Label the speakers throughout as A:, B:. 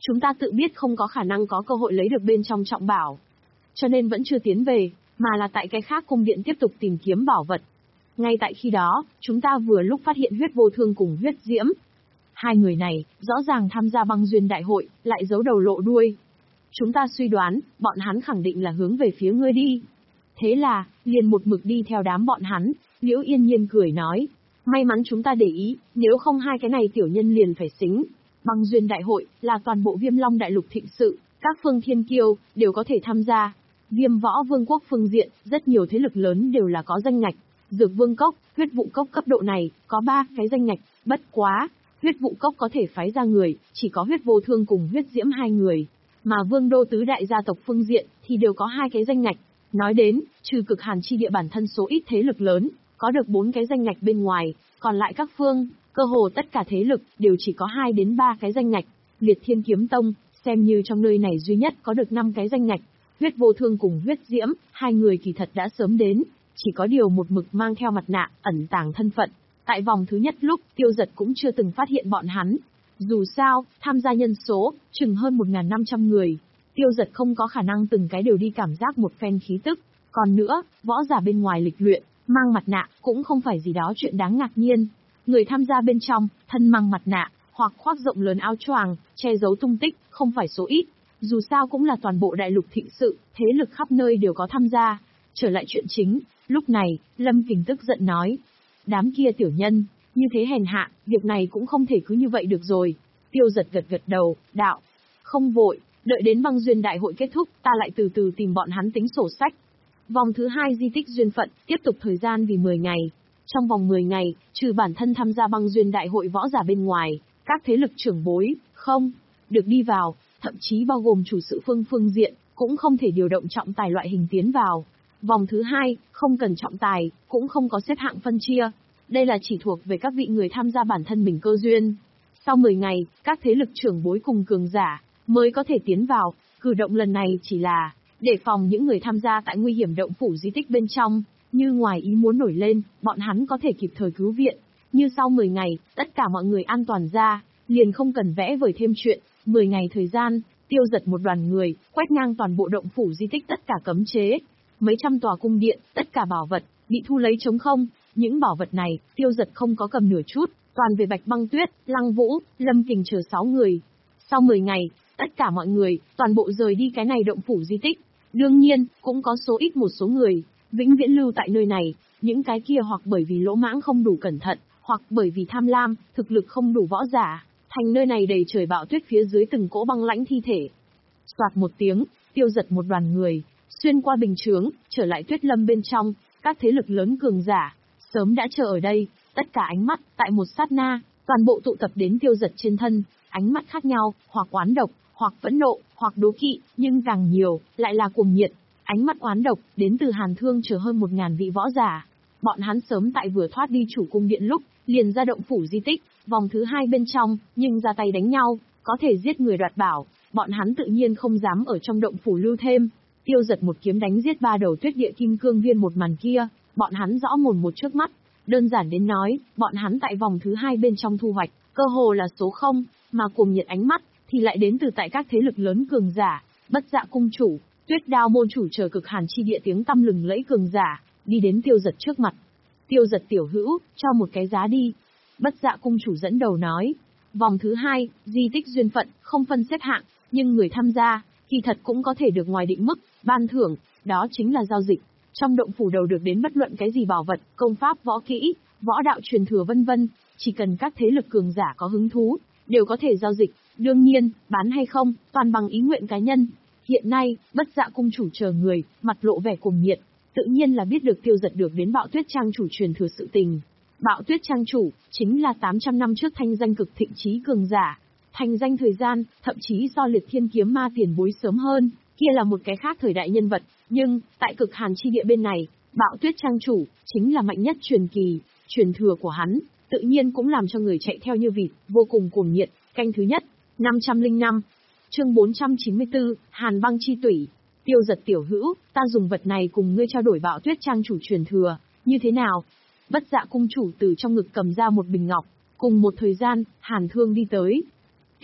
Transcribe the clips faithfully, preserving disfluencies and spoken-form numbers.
A: Chúng ta tự biết không có khả năng có cơ hội lấy được bên trong trọng bảo. Cho nên vẫn chưa tiến về, mà là tại cái khác cung điện tiếp tục tìm kiếm bảo vật. Ngay tại khi đó, chúng ta vừa lúc phát hiện huyết vô thương cùng huyết diễm. Hai người này, rõ ràng tham gia băng duyên đại hội, lại giấu đầu lộ đuôi. Chúng ta suy đoán, bọn hắn khẳng định là hướng về phía ngươi đi. Thế là, liền một mực đi theo đám bọn hắn, Liễu Yên Nhiên cười nói. May mắn chúng ta để ý, nếu không hai cái này tiểu nhân liền phải xính. Băng duyên đại hội, là toàn bộ Viêm Long đại lục thịnh sự, các phương thiên kiêu, đều có thể tham gia. Viêm võ vương quốc phương diện, rất nhiều thế lực lớn đều là có danh ngạch. Dược vương cốc, huyết vụ cốc cấp độ này, có ba cái danh ngạch, bất quá. Huyết vụ cốc có thể phái ra người, chỉ có huyết vô thương cùng huyết diễm hai người. Mà vương đô tứ đại gia tộc phương diện, thì đều có hai cái danh ngạch. Nói đến, trừ cực hàn chi địa bản thân số ít thế lực lớn, có được bốn cái danh ngạch bên ngoài, còn lại các phương, cơ hồ tất cả thế lực, đều chỉ có hai đến ba cái danh ngạch. Liệt Thiên Kiếm Tông, xem như trong nơi này duy nhất có được năm cái danh ngạch. Huyết vô thương cùng huyết diễm, hai người kỳ thật đã sớm đến, chỉ có điều một mực mang theo mặt nạ, ẩn tàng thân phận. Tại vòng thứ nhất lúc, Tiêu Dật cũng chưa từng phát hiện bọn hắn. Dù sao, tham gia nhân số, chừng hơn một nghìn năm trăm người. Tiêu Dật không có khả năng từng cái đều đi cảm giác một phen khí tức. Còn nữa, võ giả bên ngoài lịch luyện, mang mặt nạ, cũng không phải gì đó chuyện đáng ngạc nhiên. Người tham gia bên trong, thân mang mặt nạ, hoặc khoác rộng lớn áo choàng, che giấu tung tích, không phải số ít. Dù sao cũng là toàn bộ đại lục thịnh sự, thế lực khắp nơi đều có tham gia. Trở lại chuyện chính, lúc này, Lâm Kình tức giận nói. Đám kia tiểu nhân, như thế hèn hạ, việc này cũng không thể cứ như vậy được rồi. Tiêu Dật gật gật đầu, đạo. Không vội, đợi đến băng duyên đại hội kết thúc, ta lại từ từ tìm bọn hắn tính sổ sách. Vòng thứ hai di tích duyên phận, tiếp tục thời gian vì mười ngày. Trong vòng mười ngày, trừ bản thân tham gia băng duyên đại hội võ giả bên ngoài, các thế lực trưởng bối, không, được đi vào, thậm chí bao gồm chủ sự phương phương diện, cũng không thể điều động trọng tài loại hình tiến vào. Vòng thứ hai, không cần trọng tài, cũng không có xếp hạng phân chia. Đây là chỉ thuộc về các vị người tham gia bản thân mình cơ duyên. Sau mười ngày, các thế lực trưởng bối cùng cường giả, mới có thể tiến vào. Cử động lần này chỉ là để phòng những người tham gia tại nguy hiểm động phủ di tích bên trong, như ngoài ý muốn nổi lên, bọn hắn có thể kịp thời cứu viện. Như sau mười ngày, tất cả mọi người an toàn ra, liền không cần vẽ vời thêm chuyện. mười ngày thời gian, Tiêu Dật một đoàn người, quét ngang toàn bộ động phủ di tích tất cả cấm chế. Mấy trăm tòa cung điện, tất cả bảo vật, bị thu lấy trống không. Những bảo vật này, Tiêu Dật không có cầm nửa chút, toàn về Bạch Băng Tuyết, Lăng Vũ, Lâm Kình chờ sáu người. Sau mười ngày, tất cả mọi người, toàn bộ rời đi cái này động phủ di tích. Đương nhiên, cũng có số ít một số người, vĩnh viễn lưu tại nơi này, những cái kia hoặc bởi vì lỗ mãng không đủ cẩn thận, hoặc bởi vì tham lam, thực lực không đủ võ giả, thành nơi này đầy trời bão tuyết phía dưới từng cỗ băng lãnh thi thể. Soạt một tiếng, Tiêu Dật một đoàn người, xuyên qua bình chướng, trở lại tuyết lâm bên trong, các thế lực lớn cường giả, sớm đã chờ ở đây, tất cả ánh mắt, tại một sát na, toàn bộ tụ tập đến Tiêu Dật trên thân, ánh mắt khác nhau, hoặc oán độc, hoặc phẫn nộ, hoặc đố kỵ, nhưng càng nhiều, lại là cuồng nhiệt. Ánh mắt oán độc, đến từ Hàn Thương chờ hơn một ngàn vị võ giả. Bọn hắn sớm tại vừa thoát đi chủ cung điện lúc, liền ra động phủ di tích, vòng thứ hai bên trong, nhưng ra tay đánh nhau, có thể giết người đoạt bảo, bọn hắn tự nhiên không dám ở trong động phủ lưu thêm. Tiêu Dật một kiếm đánh giết ba đầu tuyết địa kim cương viên một màn kia, bọn hắn rõ mồn một trước mắt. Đơn giản đến nói, bọn hắn tại vòng thứ hai bên trong thu hoạch, cơ hồ là số không, mà cuồng nhiệt ánh mắt, thì lại đến từ tại các thế lực lớn cường giả, Bất Dạ cung chủ, Tuyết Đao môn chủ chờ cực hàn chi địa tiếng tăm lừng lẫy cường giả, đi đến Tiêu Dật trước mặt. Tiêu Dật tiểu hữu, cho một cái giá đi. Bất Dạ cung chủ dẫn đầu nói. Vòng thứ hai, di tích duyên phận, không phân xếp hạng, nhưng người tham gia, kỳ thật cũng có thể được ngoài định mức, ban thưởng, đó chính là giao dịch. Trong động phủ đầu được đến bất luận cái gì bảo vật, công pháp võ kỹ, võ đạo truyền thừa vân vân, chỉ cần các thế lực cường giả có hứng thú, đều có thể giao dịch. Đương nhiên, bán hay không, toàn bằng ý nguyện cá nhân. Hiện nay, Bất Dạ cung chủ chờ người, mặt lộ vẻ cuồng nhiệt, tự nhiên là biết được Tiêu Dật được đến Bạo Tuyết Trang chủ truyền thừa sự tình. Bạo Tuyết Trang chủ, chính là tám trăm năm trước thanh danh cực thịnh chí cường giả. Thành danh thời gian, thậm chí so Liệt Thiên Kiếm Ma tiền bối sớm hơn, kia là một cái khác thời đại nhân vật. Nhưng, tại cực hàn chi địa bên này, Bạo Tuyết Trang chủ, chính là mạnh nhất truyền kỳ, truyền thừa của hắn, tự nhiên cũng làm cho người chạy theo như vịt, vô cùng cuồng nhiệt. Canh thứ nhất, năm trăm lẻ năm. Chương bốn trăm chín mươi tư, Hàn băng chi tủy. Tiêu Dật tiểu hữu, ta dùng vật này cùng ngươi trao đổi Bạo Tuyết Trang chủ truyền thừa, như thế nào? Bất Dạ cung chủ từ trong ngực cầm ra một bình ngọc, cùng một thời gian, Hàn Thương đi tới.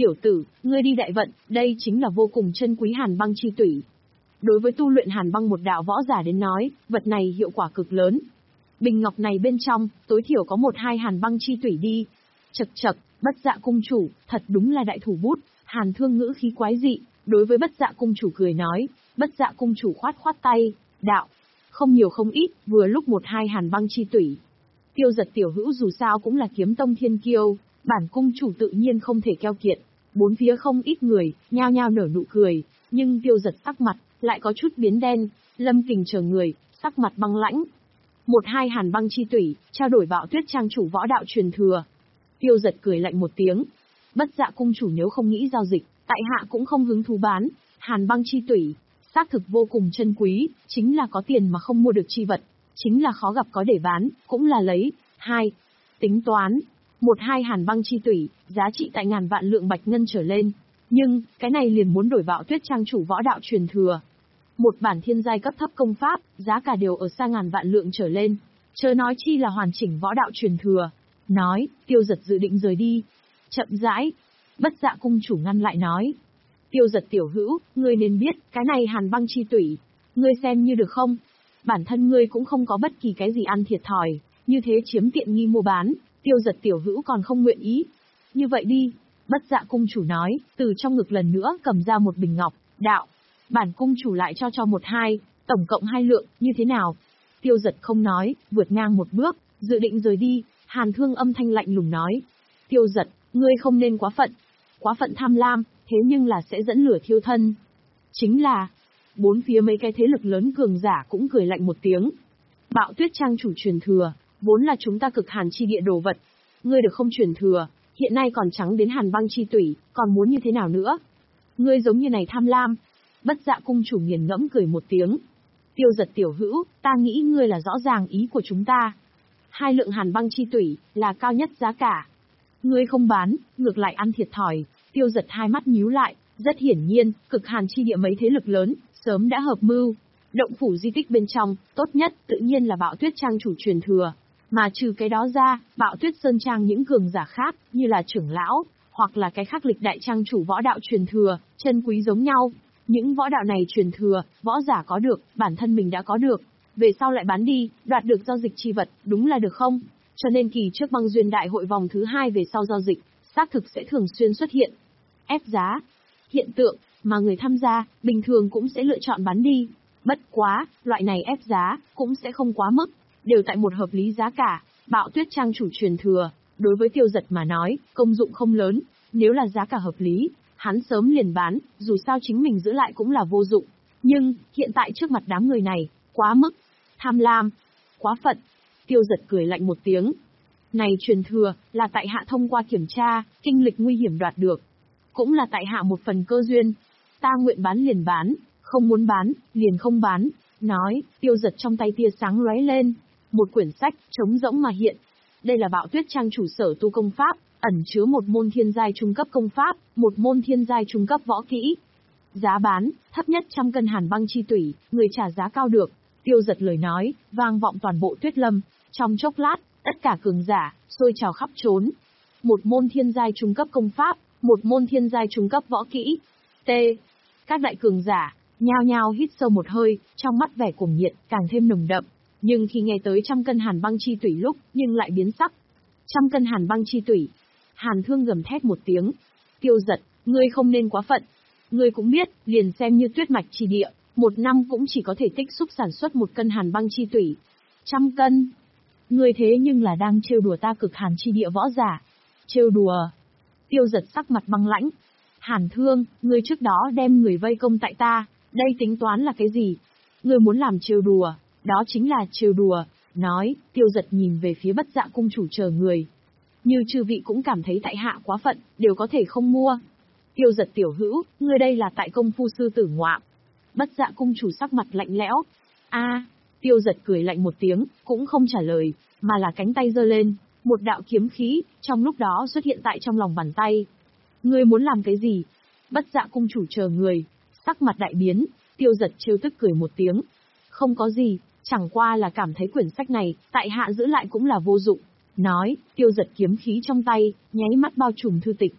A: Tiểu tử, ngươi đi đại vận, đây chính là vô cùng chân quý hàn băng chi tủy. Đối với tu luyện hàn băng một đạo võ giả đến nói, vật này hiệu quả cực lớn. Bình ngọc này bên trong, tối thiểu có một hai hàn băng chi tủy đi. Chậc chậc, Bất Dạ cung chủ, thật đúng là đại thủ bút. Hàn Thương ngữ khí quái dị, đối với Bất Dạ cung chủ cười nói. Bất Dạ cung chủ khoát khoát tay, đạo, không nhiều không ít, vừa lúc một hai hàn băng chi tủy. Tiêu Giật tiểu hữu dù sao cũng là kiếm tông thiên kiêu, bản cung chủ tự nhiên không thể keo kiệt. Bốn phía không ít người, nhao nhao nở nụ cười, nhưng Tiêu Giật sắc mặt lại có chút biến đen. Lâm Kình chờ người, sắc mặt băng lãnh. Một hai hàn băng chi tủy, trao đổi Bạo Tuyết trang chủ võ đạo truyền thừa. Tiêu Giật cười lạnh một tiếng. Bất Dạ cung chủ nếu không nghĩ giao dịch, tại hạ cũng không hứng thú bán. Hàn băng chi tủy, xác thực vô cùng chân quý, chính là có tiền mà không mua được chi vật, chính là khó gặp có để bán, cũng là lấy. Hai, tính toán, một hai hàn băng chi tủy, giá trị tại ngàn vạn lượng bạch ngân trở lên. Nhưng, cái này liền muốn đổi Bạo Tuyết trang chủ võ đạo truyền thừa. Một bản thiên giai cấp thấp công pháp, giá cả đều ở xa ngàn vạn lượng trở lên. Chớ nói chi là hoàn chỉnh võ đạo truyền thừa. Nói, Tiêu Giật dự định rời đi. Chậm rãi. Bất Dạ cung chủ ngăn lại nói. Tiêu Giật tiểu hữu, ngươi nên biết, cái này hàn băng chi tủy. Ngươi xem như được không? Bản thân ngươi cũng không có bất kỳ cái gì ăn thiệt thòi. Như thế chiếm tiện nghi mua bán, Tiêu Giật tiểu hữu còn không nguyện ý. Như vậy đi. Bất Dạ cung chủ nói, từ trong ngực lần nữa cầm ra một bình ngọc, đạo. Bản cung chủ lại cho cho một hai, tổng cộng hai lượng, như thế nào? Tiêu Giật không nói, vượt ngang một bước, dự định rời đi. Hàn Thương âm thanh lạnh lùng nói. Tiêu Giật, ngươi không nên quá phận. Quá phận tham lam, thế nhưng là sẽ dẫn lửa thiêu thân. Chính là, bốn phía mấy cái thế lực lớn cường giả cũng cười lạnh một tiếng. Bạo Tuyết trang chủ truyền thừa, vốn là chúng ta cực hàn chi địa đồ vật. Ngươi được không truyền thừa, hiện nay còn trắng đến hàn băng chi tủy, còn muốn như thế nào nữa? Ngươi giống như này tham lam. Bất Dạ cung chủ nghiền ngẫm cười một tiếng. Tiêu Giật tiểu hữu, ta nghĩ ngươi là rõ ràng ý của chúng ta. Hai lượng hàn băng chi tủy, là cao nhất giá cả. Ngươi không bán, ngược lại ăn thiệt thòi. Tiêu Giật hai mắt nhíu lại, rất hiển nhiên, cực hàn chi địa mấy thế lực lớn, sớm đã hợp mưu. Động phủ di tích bên trong, tốt nhất, tự nhiên là Bạo Tuyết trang chủ truyền thừa. Mà trừ cái đó ra, Bạo Tuyết Sơn trang những cường giả khác, như là trưởng lão, hoặc là cái khác lịch đại trang chủ võ đạo truyền thừa, chân quý giống nhau. Những võ đạo này truyền thừa, võ giả có được, bản thân mình đã có được. Về sau lại bán đi, đoạt được giao dịch chi vật, đúng là được không? Cho nên kỳ trước băng duyên đại hội vòng thứ hai về sau giao dịch, xác thực sẽ thường xuyên xuất hiện. Ép giá. Hiện tượng, mà người tham gia, bình thường cũng sẽ lựa chọn bán đi. Bất quá, loại này ép giá, cũng sẽ không quá mức, đều tại một hợp lý giá cả. Bạo Tuyết trang chủ truyền thừa, đối với Tiêu Giật mà nói, công dụng không lớn, nếu là giá cả hợp lý, hắn sớm liền bán, dù sao chính mình giữ lại cũng là vô dụng. Nhưng, hiện tại trước mặt đám người này, quá mức, tham lam, quá phận. Tiêu Giật cười lạnh một tiếng. Này truyền thừa, là tại hạ thông qua kiểm tra, kinh lịch nguy hiểm đoạt được. Cũng là tại hạ một phần cơ duyên. Ta nguyện bán liền bán, không muốn bán, liền không bán. Nói, Tiêu Giật trong tay tia sáng lóe lên. Một quyển sách, trống rỗng mà hiện. Đây là Bạo Tuyết trang chủ sở tu công pháp, ẩn chứa một môn thiên giai trung cấp công pháp, một môn thiên giai trung cấp võ kỹ. Giá bán, thấp nhất trăm cân hàn băng chi tủy, người trả giá cao được. Tiêu Giật lời nói, vang vọng toàn bộ Tuyết Lâm. Trong chốc lát, tất cả cường giả, xôi trào khắp trốn. Một môn thiên giai trung cấp công pháp, một môn thiên giai trung cấp võ kỹ. T. Các đại cường giả, nhao nhao hít sâu một hơi, trong mắt vẻ cuồng nhiệt, càng thêm nồng đậm. Nhưng khi nghe tới trăm cân hàn băng chi tủy lúc, nhưng lại biến sắc. Trăm cân hàn băng chi tủy. Hàn Thương gầm thét một tiếng. Tiêu Giật, ngươi không nên quá phận. Ngươi cũng biết, liền xem như tuyết mạch chi địa, một năm cũng chỉ có thể tích xúc sản xuất một cân hàn băng chi tủy. Trăm cân. Ngươi thế nhưng là đang trêu đùa ta cực hàn chi địa võ giả. Trêu đùa. Tiêu Giật sắc mặt băng lãnh. Hàn Thương, ngươi trước đó đem người vây công tại ta, đây tính toán là cái gì? Ngươi muốn làm trêu đùa, đó chính là trêu đùa. Nói, Tiêu Giật nhìn về phía Bất Dạ cung chủ chờ người. Như chư vị cũng cảm thấy tại hạ quá phận, đều có thể không mua. Tiêu Giật tiểu hữu, ngươi đây là tại công phu sư tử ngoạm. Bất Dạ cung chủ sắc mặt lạnh lẽo. A, Tiêu Giật cười lạnh một tiếng, cũng không trả lời, mà là cánh tay giơ lên, một đạo kiếm khí, trong lúc đó xuất hiện tại trong lòng bàn tay. Ngươi muốn làm cái gì? Bất Dạ cung chủ chờ người, sắc mặt đại biến, Tiêu Giật trêu tức cười một tiếng. Không có gì, chẳng qua là cảm thấy quyển sách này, tại hạ giữ lại cũng là vô dụng. Nói, Tiêu Giật kiếm khí trong tay, nháy mắt bao trùm thư tịch.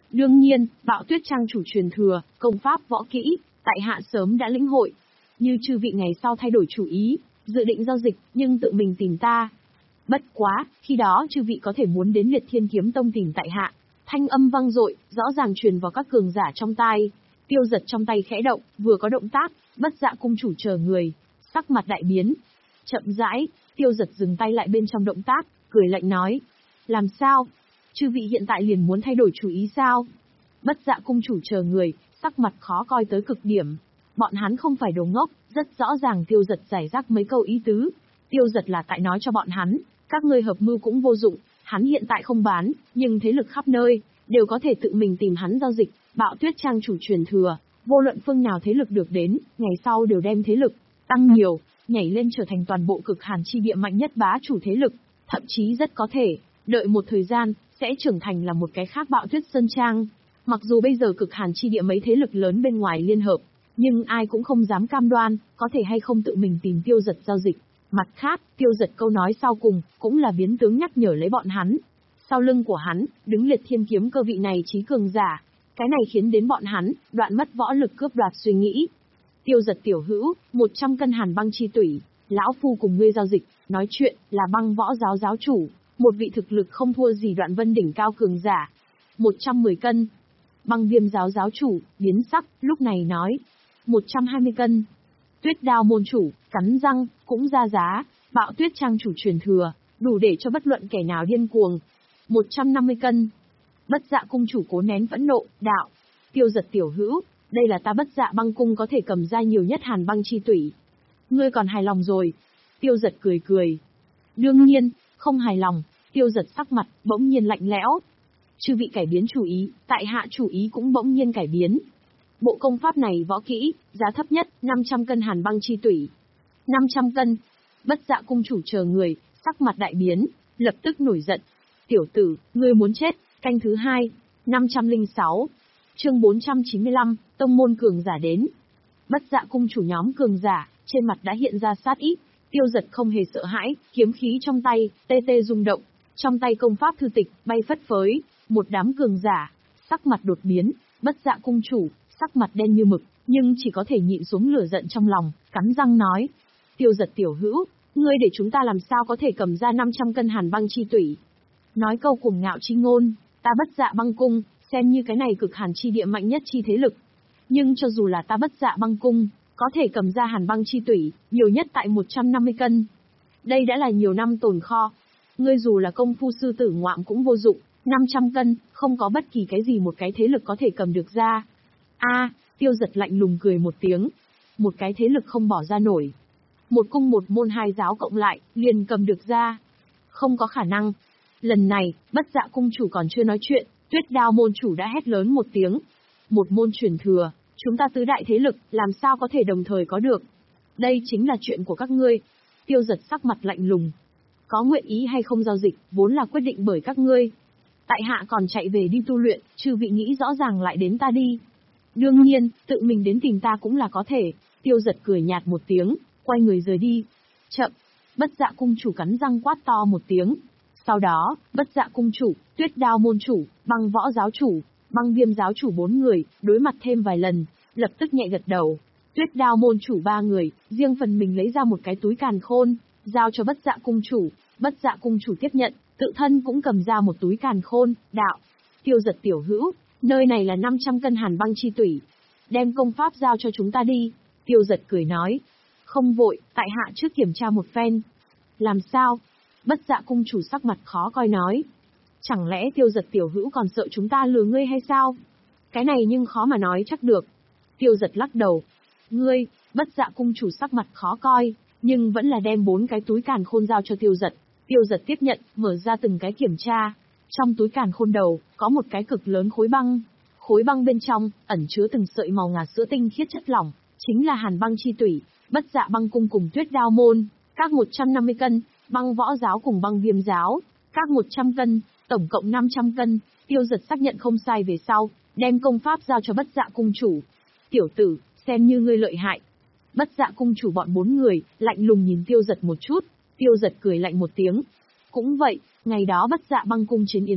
A: Đương nhiên, Bạo Tuyết Trang chủ truyền thừa, công pháp võ kỹ, tại hạ sớm đã lĩnh hội. Như chư vị ngày sau thay đổi chủ ý, dự định giao dịch, nhưng tự mình tìm ta. Bất quá, khi đó chư vị có thể muốn đến Liệt Thiên Kiếm Tông tìm tại hạ. Thanh âm vang dội, rõ ràng truyền vào các cường giả trong tai. Tiêu Giật trong tay khẽ động, vừa có động tác, Bất Dạ cung chủ chờ người, sắc mặt đại biến. Chậm rãi, Tiêu Giật dừng tay lại bên trong động tác, cười lạnh nói: "Làm sao? Chư vị hiện tại liền muốn thay đổi chủ ý sao?" Bất Dạ cung chủ chờ người, sắc mặt khó coi tới cực điểm. Bọn hắn không phải đồ ngốc, rất rõ ràng Tiêu Giật giải rác mấy câu ý tứ. Tiêu Giật là tại nói cho bọn hắn, các ngươi hợp mưu cũng vô dụng, hắn hiện tại không bán, nhưng thế lực khắp nơi, đều có thể tự mình tìm hắn giao dịch. Bạo Tuyết Trang chủ truyền thừa, vô luận phương nào thế lực được đến, ngày sau đều đem thế lực tăng nhiều, nhảy lên trở thành toàn bộ cực hàn chi địa mạnh nhất bá chủ thế lực, thậm chí rất có thể, đợi một thời gian, sẽ trưởng thành là một cái khác Bạo Tuyết Sơn Trang. Mặc dù bây giờ cực hàn chi địa mấy thế lực lớn bên ngoài liên hợp, nhưng ai cũng không dám cam đoan, có thể hay không tự mình tìm Tiêu Giật giao dịch. Mặt khác, Tiêu Giật câu nói sau cùng, cũng là biến tướng nhắc nhở lấy bọn hắn. Sau lưng của hắn, đứng Liệt Thiên Kiếm cơ vị này trí cường giả. Cái này khiến đến bọn hắn, đoạn mất võ lực cướp đoạt suy nghĩ. Tiêu Giật tiểu hữu, một trăm cân hàn băng chi tủy, lão phu cùng ngươi giao dịch, nói chuyện, là Băng Võ giáo giáo chủ, một vị thực lực không thua gì Đoạn Vân đỉnh cao cường giả. một trăm mười cân. Băng Viêm giáo giáo chủ, biến sắc, lúc này nói. một trăm hai mươi cân. Tuyết Đao môn chủ, cắn răng, cũng ra giá. Bạo Tuyết Trang chủ truyền thừa, đủ để cho bất luận kẻ nào điên cuồng. một trăm năm mươi cân. Bất Dạ cung chủ cố nén phẫn nộ, đạo: Tiêu Giật tiểu hữu, đây là ta Bất Dạ băng cung có thể cầm ra nhiều nhất hàn băng chi tủy. Ngươi còn hài lòng rồi? Tiêu Giật cười cười. Đương nhiên, không hài lòng. Tiêu Giật sắc mặt, bỗng nhiên lạnh lẽo. Chư vị cải biến chủ ý, tại hạ chủ ý cũng bỗng nhiên cải biến. Bộ công pháp này võ kỹ, giá thấp nhất, năm trăm cân hàn băng chi tủy. năm trăm cân. Bất Dạ cung chủ chờ người, sắc mặt đại biến, lập tức nổi giận. Tiểu tử, ngươi muốn chết. Canh thứ hai, năm trăm lẻ sáu. Chương bốn trăm chín mươi lăm, tông môn cường giả đến. Bất Dạ cung chủ nhóm cường giả, trên mặt đã hiện ra sát ý. Tiêu Giật không hề sợ hãi, kiếm khí trong tay, tê tê rung động. Trong tay công pháp thư tịch, bay phất phới. Một đám cường giả, sắc mặt đột biến. Bất Dạ cung chủ, sắc mặt đen như mực, nhưng chỉ có thể nhịn xuống lửa giận trong lòng, cắn răng nói: Tiêu Giật tiểu hữu, ngươi để chúng ta làm sao có thể cầm ra năm trăm cân hàn băng chi tủy. Nói câu cuồng ngạo chi ngôn, ta Bất Dạ băng cung, xem như cái này cực hàn chi địa mạnh nhất chi thế lực. Nhưng cho dù là ta Bất Dạ băng cung, có thể cầm ra hàn băng chi tủy, nhiều nhất tại một trăm năm mươi cân. Đây đã là nhiều năm tồn kho. Ngươi dù là công phu sư tử ngoạm cũng vô dụng, năm trăm cân, không có bất kỳ cái gì một cái thế lực có thể cầm được ra. A, Tiêu Giật lạnh lùng cười một tiếng. Một cái thế lực không bỏ ra nổi. Một cung một môn hai giáo cộng lại, liền cầm được ra. Không có khả năng. Lần này, Bất Dạ cung chủ còn chưa nói chuyện, Tuyết Đao môn chủ đã hét lớn một tiếng. Một môn truyền thừa, chúng ta tứ đại thế lực, làm sao có thể đồng thời có được. Đây chính là chuyện của các ngươi. Tiêu Giật sắc mặt lạnh lùng. Có nguyện ý hay không giao dịch, vốn là quyết định bởi các ngươi. Tại hạ còn chạy về đi tu luyện, chư vị nghĩ rõ ràng lại đến ta đi. Đương nhiên, tự mình đến tìm ta cũng là có thể. Tiêu Giật cười nhạt một tiếng, quay người rời đi. Chậm. Bất Dạ cung chủ cắn răng quát to một tiếng. Sau đó, Bất Dạ cung chủ, Tuyết Đao môn chủ, Băng Võ giáo chủ, Băng Viêm giáo chủ bốn người, đối mặt thêm vài lần, lập tức nhẹ gật đầu. Tuyết Đao môn chủ ba người, riêng phần mình lấy ra một cái túi càn khôn, giao cho Bất Dạ cung chủ. Bất Dạ cung chủ tiếp nhận, tự thân cũng cầm ra một túi càn khôn, đạo: Tiêu Giật tiểu hữu, nơi này là năm trăm cân hàn băng chi tủy. Đem công pháp giao cho chúng ta đi. Tiêu Giật cười nói. Không vội, tại hạ trước kiểm tra một phen. Làm sao? Bất Dạ cung chủ sắc mặt khó coi nói. Chẳng lẽ Tiêu Giật tiểu hữu còn sợ chúng ta lừa ngươi hay sao? Cái này nhưng khó mà nói chắc được. Tiêu Giật lắc đầu. Ngươi, Bất Dạ cung chủ sắc mặt khó coi, nhưng vẫn là đem bốn cái túi càn khôn giao cho Tiêu Giật. Tiêu Giật tiếp nhận, mở ra từng cái kiểm tra. Trong túi càn khôn đầu, có một cái cực lớn khối băng. Khối băng bên trong, ẩn chứa từng sợi màu ngà sữa tinh khiết chất lỏng, chính là hàn băng chi tủy. Bất Dạ băng cung cùng Tuyết Đao môn, các một trăm năm mươi cân, Băng Võ giáo cùng Băng Viêm giáo, các một trăm cân, tổng cộng năm trăm cân. Tiêu Giật xác nhận không sai về sau, đem công pháp giao cho Bất Dạ cung chủ. Tiểu tử, xem như ngươi lợi hại. Bất Dạ cung chủ bọn bốn người, lạnh lùng nhìn Tiêu Giật một chút. Tiêu Giật cười lạnh một tiếng. Cũng vậy, ngày đó Bất Dạ băng cung chiến yến tiệc,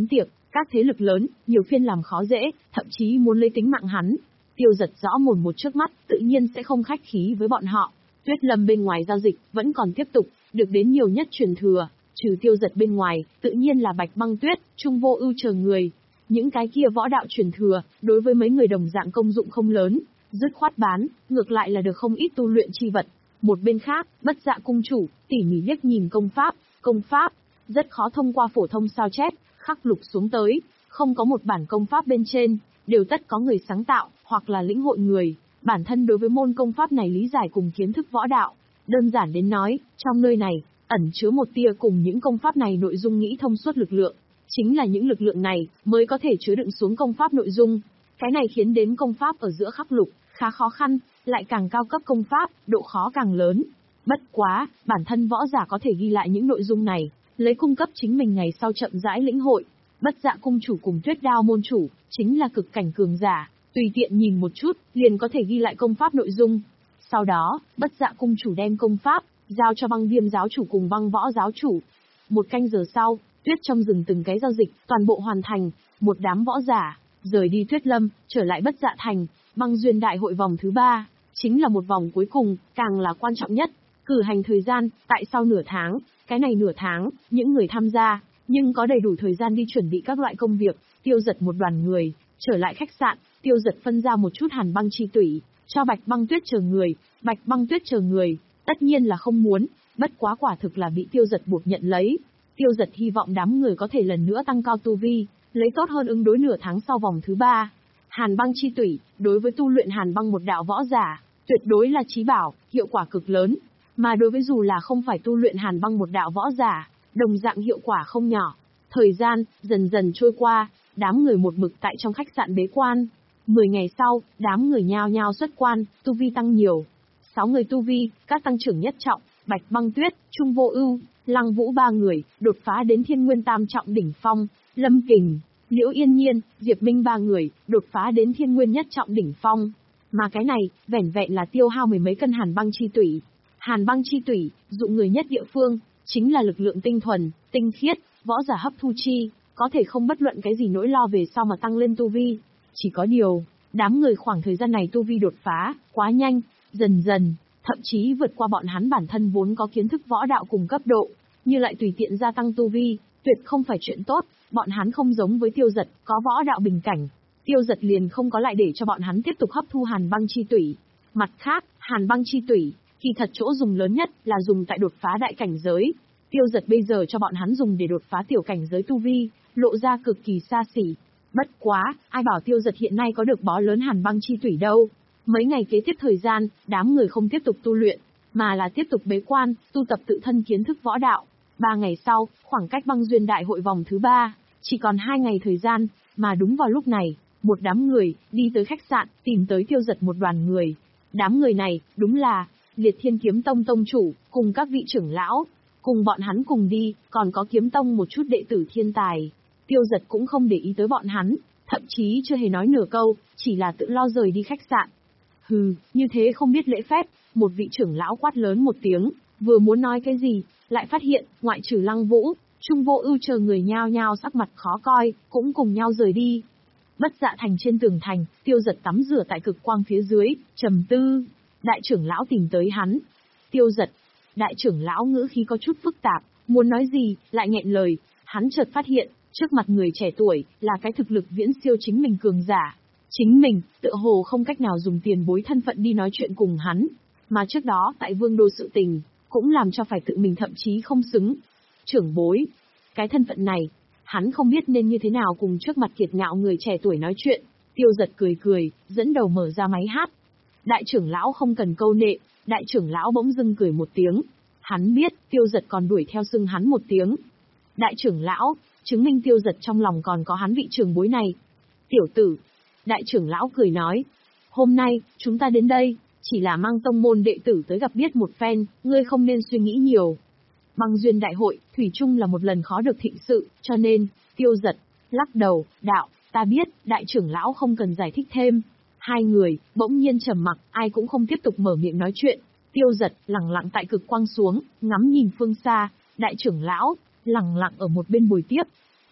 A: Các thế lực lớn, nhiều phiên làm khó dễ, thậm chí muốn lấy tính mạng hắn. Tiêu Giật rõ mồn một trước mắt, tự nhiên sẽ không khách khí với bọn họ. Tuyết Lâm bên ngoài giao dịch, vẫn còn tiếp tục, được đến nhiều nhất truyền thừa. Trừ Tiêu Giật bên ngoài, tự nhiên là Bạch Băng Tuyết, Trung Vô Ưu chờ người. Những cái kia võ đạo truyền thừa, đối với mấy người đồng dạng công dụng không lớn, dứt khoát bán, ngược lại là được không ít tu luyện chi vật. Một bên khác, Bất Dạ cung chủ, tỉ mỉ liếc nhìn công pháp, công pháp, rất khó thông qua phổ thông sao chép, khắc lục xuống tới, không có một bản công pháp bên trên, đều tất có người sáng tạo, hoặc là lĩnh hội người, bản thân đối với môn công pháp này lý giải cùng kiến thức võ đạo. Đơn giản đến nói, trong nơi này, ẩn chứa một tia cùng những công pháp này nội dung nghĩ thông suốt lực lượng. Chính là những lực lượng này, mới có thể chứa đựng xuống công pháp nội dung. Cái này khiến đến công pháp ở giữa khắc lục, khá khó khăn, lại càng cao cấp công pháp, độ khó càng lớn. Bất quá, bản thân võ giả có thể ghi lại những nội dung này, lấy cung cấp chính mình ngày sau chậm rãi lĩnh hội. Bất Dạ cung chủ cùng Tuyết Đao môn chủ, chính là cực cảnh cường giả, tùy tiện nhìn một chút, liền có thể ghi lại công pháp nội dung. Sau đó, Bất Dạ cung chủ đem công pháp, giao cho Băng Viêm giáo chủ cùng Băng Võ giáo chủ. Một canh giờ sau, tuyết trong rừng từng cái giao dịch, toàn bộ hoàn thành, một đám võ giả, rời đi Tuyết Lâm, trở lại Bất Dạ thành, Băng Duyên đại hội vòng thứ ba, chính là một vòng cuối cùng, càng là quan trọng nhất. Cử hành thời gian, tại sau nửa tháng, cái này nửa tháng, những người tham gia, nhưng có đầy đủ thời gian đi chuẩn bị các loại công việc. Tiêu Giật một đoàn người, trở lại khách sạn, Tiêu Giật phân ra một chút hàn băng chi tủy, cho Bạch Băng Tuyết chờ người. Bạch Băng Tuyết chờ người, tất nhiên là không muốn, bất quá quả thực là bị Tiêu Giật buộc nhận lấy. Tiêu Giật hy vọng đám người có thể lần nữa tăng cao tu vi, lấy tốt hơn ứng đối nửa tháng sau vòng thứ ba. Hàn băng chi tủy, đối với tu luyện hàn băng một đạo võ giả, tuyệt đối là chí bảo, hiệu quả cực lớn. Mà đối với dù là không phải tu luyện hàn băng một đạo võ giả, đồng dạng hiệu quả không nhỏ. Thời gian, dần dần trôi qua, đám người một mực tại trong khách sạn bế quan. Mười ngày sau, đám người nhao nhao xuất quan, tu vi tăng nhiều. Sáu người tu vi, các tăng trưởng nhất trọng, Bạch Băng Tuyết, Trung Vô Ưu, Lăng Vũ ba người, đột phá đến Thiên Nguyên tam trọng đỉnh phong, Lâm Kình, Liễu Yên Nhiên, Diệp Minh ba người, đột phá đến Thiên Nguyên nhất trọng đỉnh phong. Mà cái này, vẻn vẹn là tiêu hao mười mấy cân hàn băng chi tủy. Hàn băng chi tủy, dụng người nhất địa phương, chính là lực lượng tinh thuần, tinh khiết, võ giả hấp thu chi, có thể không bất luận cái gì nỗi lo về sau mà tăng lên tu vi. Chỉ có điều, đám người khoảng thời gian này tu vi đột phá, quá nhanh, dần dần, thậm chí vượt qua bọn hắn bản thân vốn có kiến thức võ đạo cùng cấp độ, như lại tùy tiện gia tăng tu vi, tuyệt không phải chuyện tốt. Bọn hắn không giống với Tiêu Giật, có võ đạo bình cảnh. Tiêu Giật liền không có lại để cho bọn hắn tiếp tục hấp thu hàn băng chi tủy. Mặt khác, hàn băng chi tủy, kỳ thật chỗ dùng lớn nhất là dùng tại đột phá đại cảnh giới. Tiêu Giật bây giờ cho bọn hắn dùng để đột phá tiểu cảnh giới tu vi, lộ ra cực kỳ xa xỉ. Bất quá, ai bảo Tiêu Giật hiện nay có được bó lớn hàn băng chi tủy đâu. Mấy ngày kế tiếp thời gian, đám người không tiếp tục tu luyện, mà là tiếp tục bế quan, tu tập tự thân kiến thức võ đạo. Ba ngày sau, khoảng cách Băng Duyên đại hội vòng thứ ba, chỉ còn hai ngày thời gian, mà đúng vào lúc này, một đám người đi tới khách sạn, tìm tới Tiêu Giật một đoàn người. Đám người này, đúng là Liệt Thiên Kiếm Tông tông chủ, cùng các vị trưởng lão, cùng bọn hắn cùng đi, còn có Kiếm Tông một chút đệ tử thiên tài. Tiêu Giật cũng không để ý tới bọn hắn, thậm chí chưa hề nói nửa câu, chỉ là tự lo rời đi khách sạn. Hừ, như thế không biết lễ phép, một vị trưởng lão quát lớn một tiếng, vừa muốn nói cái gì, lại phát hiện, ngoại trừ Lăng Vũ, Trung Vô Ưu chờ người nhao nhao sắc mặt khó coi, cũng cùng nhau rời đi. Bất Dạ thành trên tường thành, Tiêu Giật tắm rửa tại cực quang phía dưới, trầm tư. Đại trưởng lão tìm tới hắn. Tiêu Giật, đại trưởng lão ngữ khí có chút phức tạp, muốn nói gì, lại nghẹn lời. Hắn chợt phát hiện, trước mặt người trẻ tuổi, là cái thực lực viễn siêu chính mình cường giả. Chính mình, tựa hồ không cách nào dùng tiền bối thân phận đi nói chuyện cùng hắn. Mà trước đó, tại Vương Đô sự tình, cũng làm cho phải tự mình thậm chí không xứng. Trưởng bối, cái thân phận này, hắn không biết nên như thế nào cùng trước mặt kiệt ngạo người trẻ tuổi nói chuyện. Tiêu Giật cười cười, dẫn đầu mở ra máy hát. Đại trưởng lão không cần câu nệ, đại trưởng lão bỗng dưng cười một tiếng. Hắn biết, Tiêu Giật còn đuổi theo xưng hắn một tiếng. Đại trưởng lão, chứng minh Tiêu Giật trong lòng còn có hắn vị trưởng bối này. Tiểu tử, đại trưởng lão cười nói, hôm nay, chúng ta đến đây, chỉ là mang tông môn đệ tử tới gặp biết một phen, ngươi không nên suy nghĩ nhiều. Băng Duyên đại hội, thủy chung là một lần khó được thịnh sự, cho nên, Tiêu Giật, lắc đầu, đạo, ta biết, đại trưởng lão không cần giải thích thêm. Hai người, bỗng nhiên trầm mặc, ai cũng không tiếp tục mở miệng nói chuyện. Tiêu Giật, lẳng lặng tại cực quang xuống, ngắm nhìn phương xa, đại trưởng lão, lẳng lặng ở một bên bồi tiếp.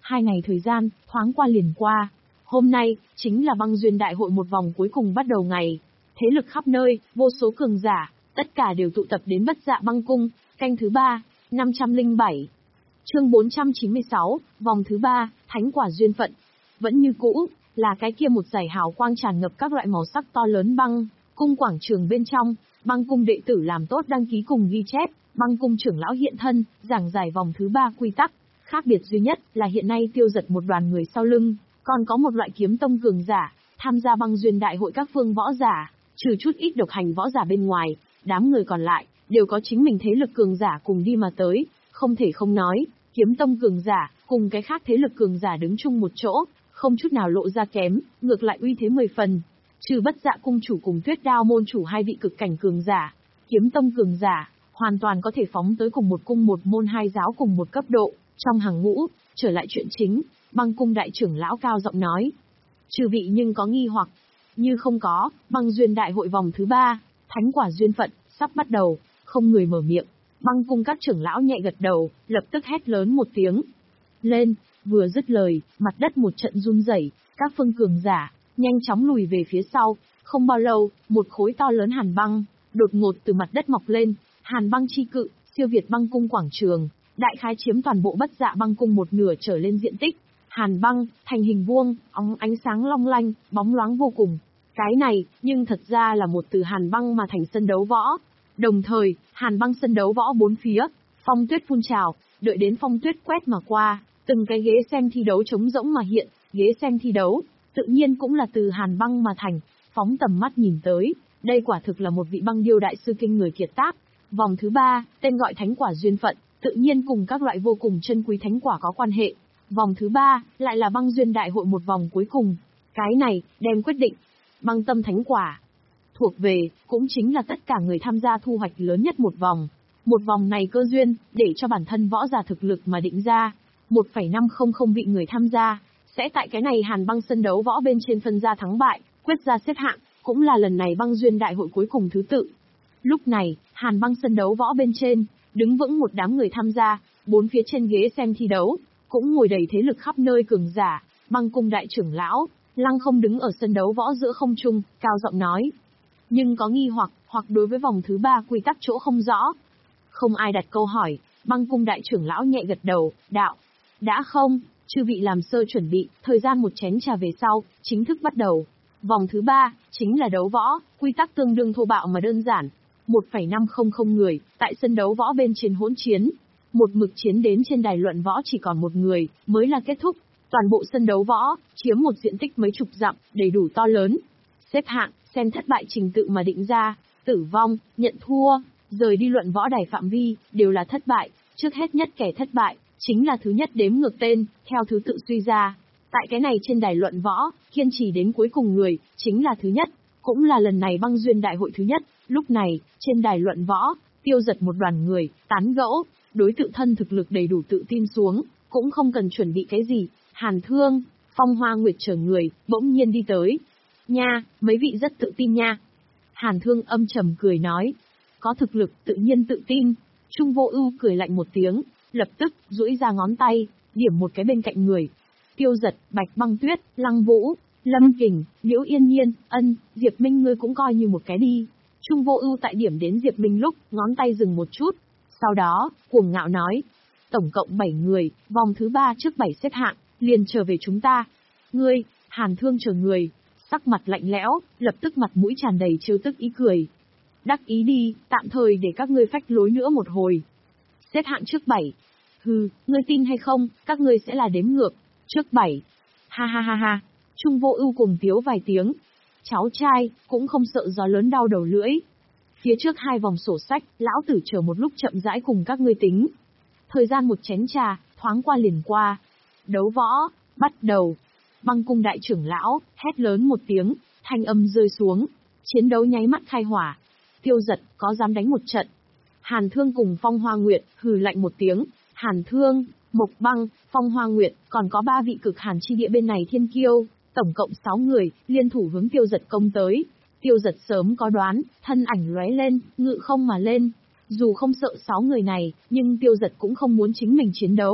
A: Hai ngày thời gian, thoáng qua liền qua. Hôm nay, chính là băng duyên đại hội một vòng cuối cùng bắt đầu ngày. Thế lực khắp nơi, vô số cường giả, tất cả đều tụ tập đến Bất Dạ Băng Cung, canh thứ ba, năm trăm lẻ bảy. Chương bốn trăm chín mươi sáu, vòng thứ ba, thánh quả duyên phận. Vẫn như cũ, là cái kia một dải hào quang tràn ngập các loại màu sắc to lớn băng, cung quảng trường bên trong, băng cung đệ tử làm tốt đăng ký cùng ghi chép, băng cung trưởng lão hiện thân, giảng giải vòng thứ ba quy tắc. Khác biệt duy nhất là hiện nay Tiêu Giật một đoàn người sau lưng, còn có một loại kiếm tông cường giả, tham gia băng duyên đại hội các phương võ giả, trừ chút ít độc hành võ giả bên ngoài, đám người còn lại, đều có chính mình thế lực cường giả cùng đi mà tới, không thể không nói, kiếm tông cường giả, cùng cái khác thế lực cường giả đứng chung một chỗ, không chút nào lộ ra kém, ngược lại uy thế mười phần. Trừ Bất Dạ cung chủ cùng Tuyết Đao môn chủ hai vị cực cảnh cường giả, kiếm tông cường giả, hoàn toàn có thể phóng tới cùng một cung một môn hai giáo cùng một cấp độ, trong hàng ngũ. Trở lại chuyện chính, băng cung đại trưởng lão cao giọng nói. Trừ vị nhưng có nghi hoặc, như không có, băng duyên đại hội vòng thứ ba, thánh quả duyên phận, sắp bắt đầu, không người mở miệng. Băng cung các trưởng lão nhẹ gật đầu, lập tức hét lớn một tiếng. Lên, vừa dứt lời, mặt đất một trận run rẩy, các phương cường giả, nhanh chóng lùi về phía sau. Không bao lâu, một khối to lớn hàn băng, đột ngột từ mặt đất mọc lên, hàn băng chi cự, siêu việt băng cung quảng trường, đại khái chiếm toàn bộ Bất Dạ Băng Cung một nửa trở lên diện tích. Hàn băng, thành hình vuông, óng ánh sáng long lanh, bóng loáng vô cùng. Cái này, nhưng thật ra là một từ hàn băng mà thành sân đấu võ. Đồng thời, hàn băng sân đấu võ bốn phía, phong tuyết phun trào, đợi đến phong tuyết quét mà qua, từng cái ghế xem thi đấu trống rỗng mà hiện, ghế xem thi đấu, tự nhiên cũng là từ hàn băng mà thành, phóng tầm mắt nhìn tới, đây quả thực là một vị băng điêu đại sư kinh người kiệt tác. Vòng thứ ba, tên gọi thánh quả duyên phận, tự nhiên cùng các loại vô cùng chân quý thánh quả có quan hệ. Vòng thứ ba, lại là băng duyên đại hội một vòng cuối cùng. Cái này, đem quyết định. Băng tâm thánh quả. Thuộc về, cũng chính là tất cả người tham gia thu hoạch lớn nhất một vòng. Một vòng này cơ duyên, để cho bản thân võ giả thực lực mà định ra. một phẩy năm không không vị người tham gia, sẽ tại cái này hàn băng sân đấu võ bên trên phân ra thắng bại, quyết ra xếp hạng, cũng là lần này băng duyên đại hội cuối cùng thứ tự. Lúc này, hàn băng sân đấu võ bên trên, đứng vững một đám người tham gia, bốn phía trên ghế xem thi đấu, cũng ngồi đầy thế lực khắp nơi cường giả, băng cung đại trưởng lão, lăng không đứng ở sân đấu võ giữa không trung, cao giọng nói. Nhưng có nghi hoặc, hoặc đối với vòng thứ ba quy tắc chỗ không rõ. Không ai đặt câu hỏi, băng cung đại trưởng lão nhẹ gật đầu, đạo. Đã không, chư vị làm sơ chuẩn bị, thời gian một chén trà về sau, chính thức bắt đầu. Vòng thứ ba, chính là đấu võ, quy tắc tương đương thô bạo mà đơn giản. một phẩy năm không không người, tại sân đấu võ bên trên hỗn chiến. Một mực chiến đến trên đài luận võ chỉ còn một người, mới là kết thúc. Toàn bộ sân đấu võ, chiếm một diện tích mấy chục dặm, đầy đủ to lớn. Xếp hạng, xem thất bại trình tự mà định ra, tử vong, nhận thua, rời đi luận võ đài phạm vi, đều là thất bại. Trước hết nhất kẻ thất bại, chính là thứ nhất đếm ngược tên, theo thứ tự suy ra. Tại cái này trên đài luận võ, kiên trì đến cuối cùng người, chính là thứ nhất, cũng là lần này băng duyên đại hội thứ nhất. Lúc này, trên đài luận võ, Tiêu Giật một đoàn người, tán gẫu, đối tự thân thực lực đầy đủ tự tin xuống, cũng không cần chuẩn bị cái gì. Hàn Thương, Phong Hoa Nguyệt chờ người, bỗng nhiên đi tới. Nha, mấy vị rất tự tin nha. Hàn Thương âm trầm cười nói. Có thực lực, tự nhiên tự tin. Trung Vô Ưu cười lạnh một tiếng, lập tức, duỗi ra ngón tay, điểm một cái bên cạnh người. Tiêu Giật, Bạch Băng Tuyết, Lăng Vũ, Lâm Kình, Liễu Yên Nhiên, Ân, Diệp Minh ngươi cũng coi như một cái đi. Trung Vô Ưu tại điểm đến Diệp Minh lúc, ngón tay dừng một chút. Sau đó, cuồng ngạo nói. Tổng cộng bảy người, vòng thứ ba trước bảy xếp hạng, liền trở về chúng ta. Ngươi, Hàn Thương chờ người, sắc mặt lạnh lẽo, lập tức mặt mũi tràn đầy trêu tức ý cười. Đắc ý đi, tạm thời để các ngươi phách lối nữa một hồi. Xếp hạng trước bảy. Hừ, ngươi tin hay không, các ngươi sẽ là đếm ngược. Trước bảy. Ha ha ha ha. Trung Vô Ưu cùng tiếu vài tiếng. Cháu trai, cũng không sợ gió lớn đau đầu lưỡi. Phía trước hai vòng sổ sách, lão tử chờ một lúc chậm rãi cùng các ngươi tính. Thời gian một chén trà, thoáng qua liền qua. Đấu võ, bắt đầu. Băng cung đại trưởng lão, hét lớn một tiếng, thanh âm rơi xuống. Chiến đấu nháy mắt khai hỏa. Tiêu Giật, có dám đánh một trận? Hàn Thương cùng Phong Hoa Nguyệt, hừ lạnh một tiếng. Hàn Thương, Mộc Băng, Phong Hoa Nguyệt, còn có ba vị cực hàn chi địa bên này thiên kiêu, tổng cộng sáu người, liên thủ hướng Tiêu Giật công tới. Tiêu Giật sớm có đoán, thân ảnh lóe lên, ngự không mà lên. Dù không sợ sáu người này, nhưng Tiêu Giật cũng không muốn chính mình chiến đấu.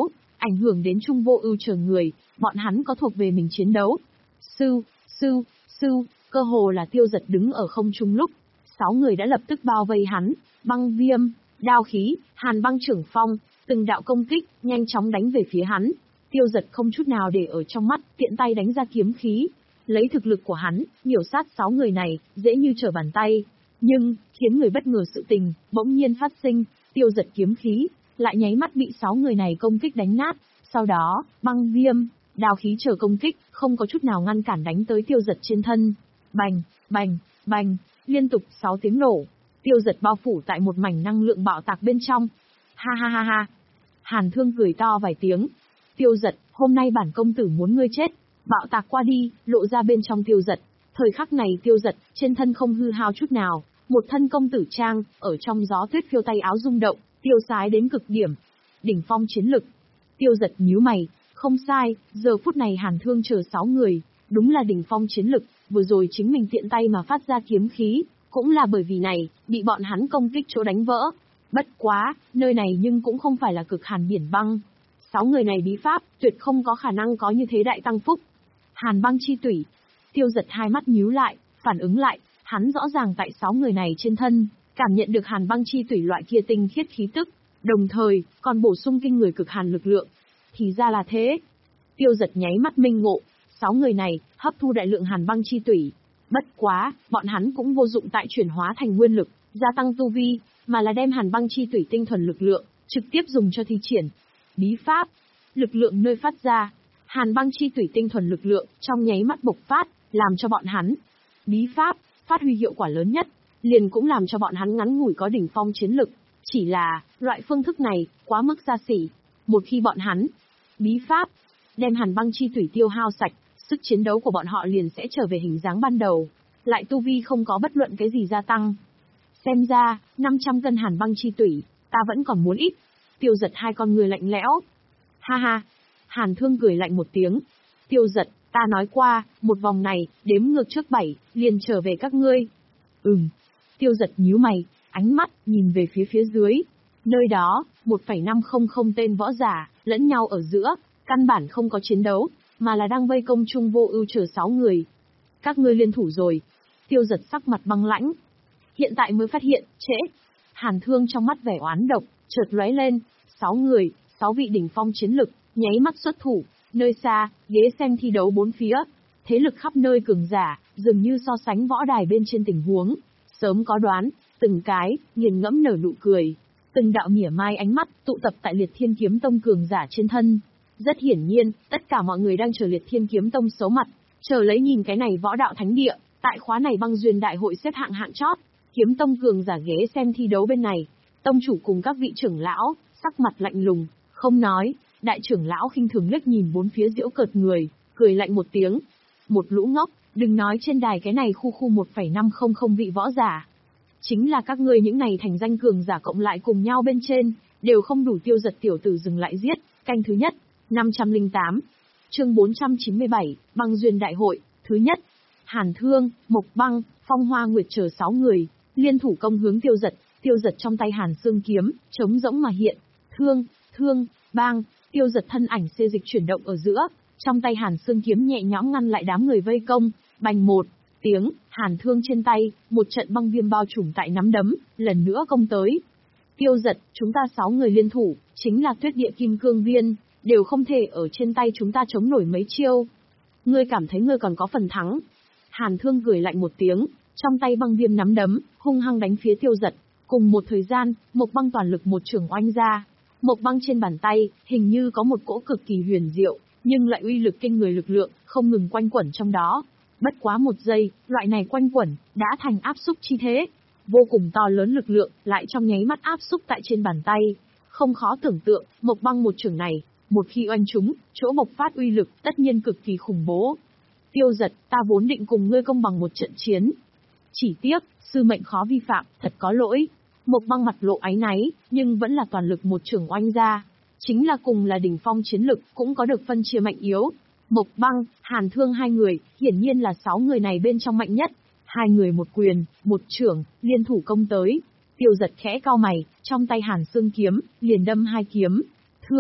A: ảnh hưởng đến Trung Vô Ưu chờ người, bọn hắn có thuộc về mình chiến đấu. Sư, sư, sư, cơ hồ là Tiêu Dật đứng ở không trung lúc, sáu người đã lập tức bao vây hắn, băng viêm, đao khí, hàn băng trưởng phong, từng đạo công kích, nhanh chóng đánh về phía hắn. Tiêu Dật không chút nào để ở trong mắt, tiện tay đánh ra kiếm khí. Lấy thực lực của hắn, miểu sát sáu người này, dễ như trở bàn tay. Nhưng, khiến người bất ngờ sự tình, bỗng nhiên phát sinh, Tiêu Dật kiếm khí, lại nháy mắt bị sáu người này công kích đánh nát. Sau đó, băng viêm, đao khí chờ công kích, không có chút nào ngăn cản đánh tới Tiêu Dật trên thân. Bành, bành, bành, liên tục sáu tiếng nổ. Tiêu Dật bao phủ tại một mảnh năng lượng bạo tạc bên trong. Ha ha ha ha. Hàn Thương cười to vài tiếng. Tiêu Dật, hôm nay bản công tử muốn ngươi chết. Bạo tạc qua đi, lộ ra bên trong Tiêu Dật. Thời khắc này Tiêu Dật, trên thân không hư hao chút nào, một thân công tử trang, ở trong gió tuyết phiêu tay áo rung động, tiêu sái đến cực điểm. Đỉnh phong chiến lực. Tiêu Dật nhíu mày, không sai, giờ phút này Hàn Thương chờ sáu người, đúng là đỉnh phong chiến lực, vừa rồi chính mình tiện tay mà phát ra kiếm khí, cũng là bởi vì này, bị bọn hắn công kích chỗ đánh vỡ. Bất quá, nơi này nhưng cũng không phải là cực hàn biển băng. Sáu người này bí pháp, tuyệt không có khả năng có như thế đại tăng phúc. Hàn băng chi tủy. Tiêu Dật hai mắt nhíu lại, phản ứng lại, hắn rõ ràng tại sáu người này trên thân, cảm nhận được hàn băng chi tủy loại kia tinh khiết khí tức, đồng thời, còn bổ sung kinh người cực hàn lực lượng. Thì ra là thế. Tiêu Dật nháy mắt minh ngộ, sáu người này, hấp thu đại lượng hàn băng chi tủy. Bất quá, bọn hắn cũng vô dụng tại chuyển hóa thành nguyên lực, gia tăng tu vi, mà là đem hàn băng chi tủy tinh thuần lực lượng, trực tiếp dùng cho thi triển. Bí pháp, lực lượng nơi phát ra, hàn băng chi tủy tinh thuần lực lượng, trong nháy mắt bộc phát, làm cho bọn hắn. Bí pháp, phát huy hiệu quả lớn nhất, liền cũng làm cho bọn hắn ngắn ngủi có đỉnh phong chiến lực. Chỉ là, loại phương thức này, quá mức xa xỉ. Một khi bọn hắn, bí pháp, đem hàn băng chi tủy tiêu hao sạch, sức chiến đấu của bọn họ liền sẽ trở về hình dáng ban đầu. Lại tu vi không có bất luận cái gì gia tăng. Xem ra, năm trăm cân hàn băng chi tủy, ta vẫn còn muốn ít. Tiêu Dật hai con người lạnh lẽo. Ha ha. Hàn Thương cười lạnh một tiếng. Tiêu Dật, ta nói qua, một vòng này, đếm ngược trước bảy, liền trở về các ngươi. Ừm. Tiêu Dật nhíu mày, ánh mắt, nhìn về phía phía dưới. Nơi đó, một phẩy năm không không tên võ giả, lẫn nhau ở giữa, căn bản không có chiến đấu, mà là đang vây công Trung Vô Ưu chờ sáu người. Các ngươi liên thủ rồi. Tiêu Dật sắc mặt băng lãnh. Hiện tại mới phát hiện, trễ. Hàn Thương trong mắt vẻ oán độc, chợt lóe lên, sáu người, sáu vị đỉnh phong chiến lực, nháy mắt xuất thủ, nơi xa, ghế xem thi đấu bốn phía, thế lực khắp nơi cường giả, dường như so sánh võ đài bên trên tình huống, sớm có đoán, từng cái, nghiền ngẫm nở nụ cười, từng đạo mỉa mai ánh mắt tụ tập tại Liệt Thiên Kiếm Tông cường giả trên thân. Rất hiển nhiên, tất cả mọi người đang chờ Liệt Thiên Kiếm Tông xấu mặt, chờ lấy nhìn cái này võ đạo thánh địa, tại khóa này băng duyên đại hội xếp hạng hạng chót. Kiếm Tông cường giả ghế xem thi đấu bên này, tông chủ cùng các vị trưởng lão, sắc mặt lạnh lùng, không nói, đại trưởng lão khinh thường liếc nhìn bốn phía giễu cợt người, cười lạnh một tiếng. Một lũ ngốc, đừng nói trên đài cái này khu khu một phẩy năm không không vị võ giả. Chính là các ngươi những này thành danh cường giả cộng lại cùng nhau bên trên, đều không đủ Tiêu Dật tiểu tử dừng lại giết. Canh thứ nhất, năm trăm lẻ tám. Chương bốn trăm chín mươi bảy, băng duyên đại hội, thứ nhất. Hàn Thương, Mộc Băng, Phong Hoa Nguyệt chờ sáu người, liên thủ công hướng Tiêu Dật, Tiêu Dật trong tay Hàn Xương kiếm, trống rỗng mà hiện. Thương, thương, bang, Tiêu Dật thân ảnh xê dịch chuyển động ở giữa, trong tay Hàn Xương kiếm nhẹ nhõm ngăn lại đám người vây công, bành một tiếng, Hàn Thương trên tay, một trận băng viêm bao trùm tại nắm đấm, lần nữa công tới. Tiêu Dật, chúng ta sáu người liên thủ, chính là Tuyết Địa Kim Cương Viên, đều không thể ở trên tay chúng ta chống nổi mấy chiêu. Ngươi cảm thấy ngươi còn có phần thắng? Hàn Thương cười lạnh một tiếng, trong tay băng viêm nắm đấm, hung hăng đánh phía Tiêu Dật. Cùng một thời gian, Mộc Băng toàn lực một trường oanh ra. Mộc Băng trên bàn tay, hình như có một cỗ cực kỳ huyền diệu, nhưng lại uy lực kinh người lực lượng, không ngừng quanh quẩn trong đó. Bất quá một giây, loại này quanh quẩn, đã thành áp xúc chi thế. Vô cùng to lớn lực lượng, lại trong nháy mắt áp xúc tại trên bàn tay. Không khó tưởng tượng, Mộc Băng một trường này, một khi oanh trúng, chỗ bộc phát uy lực, tất nhiên cực kỳ khủng bố. Tiêu Dật, ta vốn định cùng ngươi công bằng một trận chiến. Chỉ tiếc, sư mệnh khó vi phạm, thật có lỗi. Mộc Băng mặt lộ áy náy, nhưng vẫn là toàn lực một trường oanh ra. Chính là cùng là đỉnh phong chiến lực, cũng có được phân chia mạnh yếu. Mộc Băng, Hàn Thương hai người, hiển nhiên là sáu người này bên trong mạnh nhất. Hai người một quyền, một chưởng, liên thủ công tới. Tiêu Dật khẽ cau mày, trong tay Hàn Xương kiếm, liền đâm hai kiếm. Thương,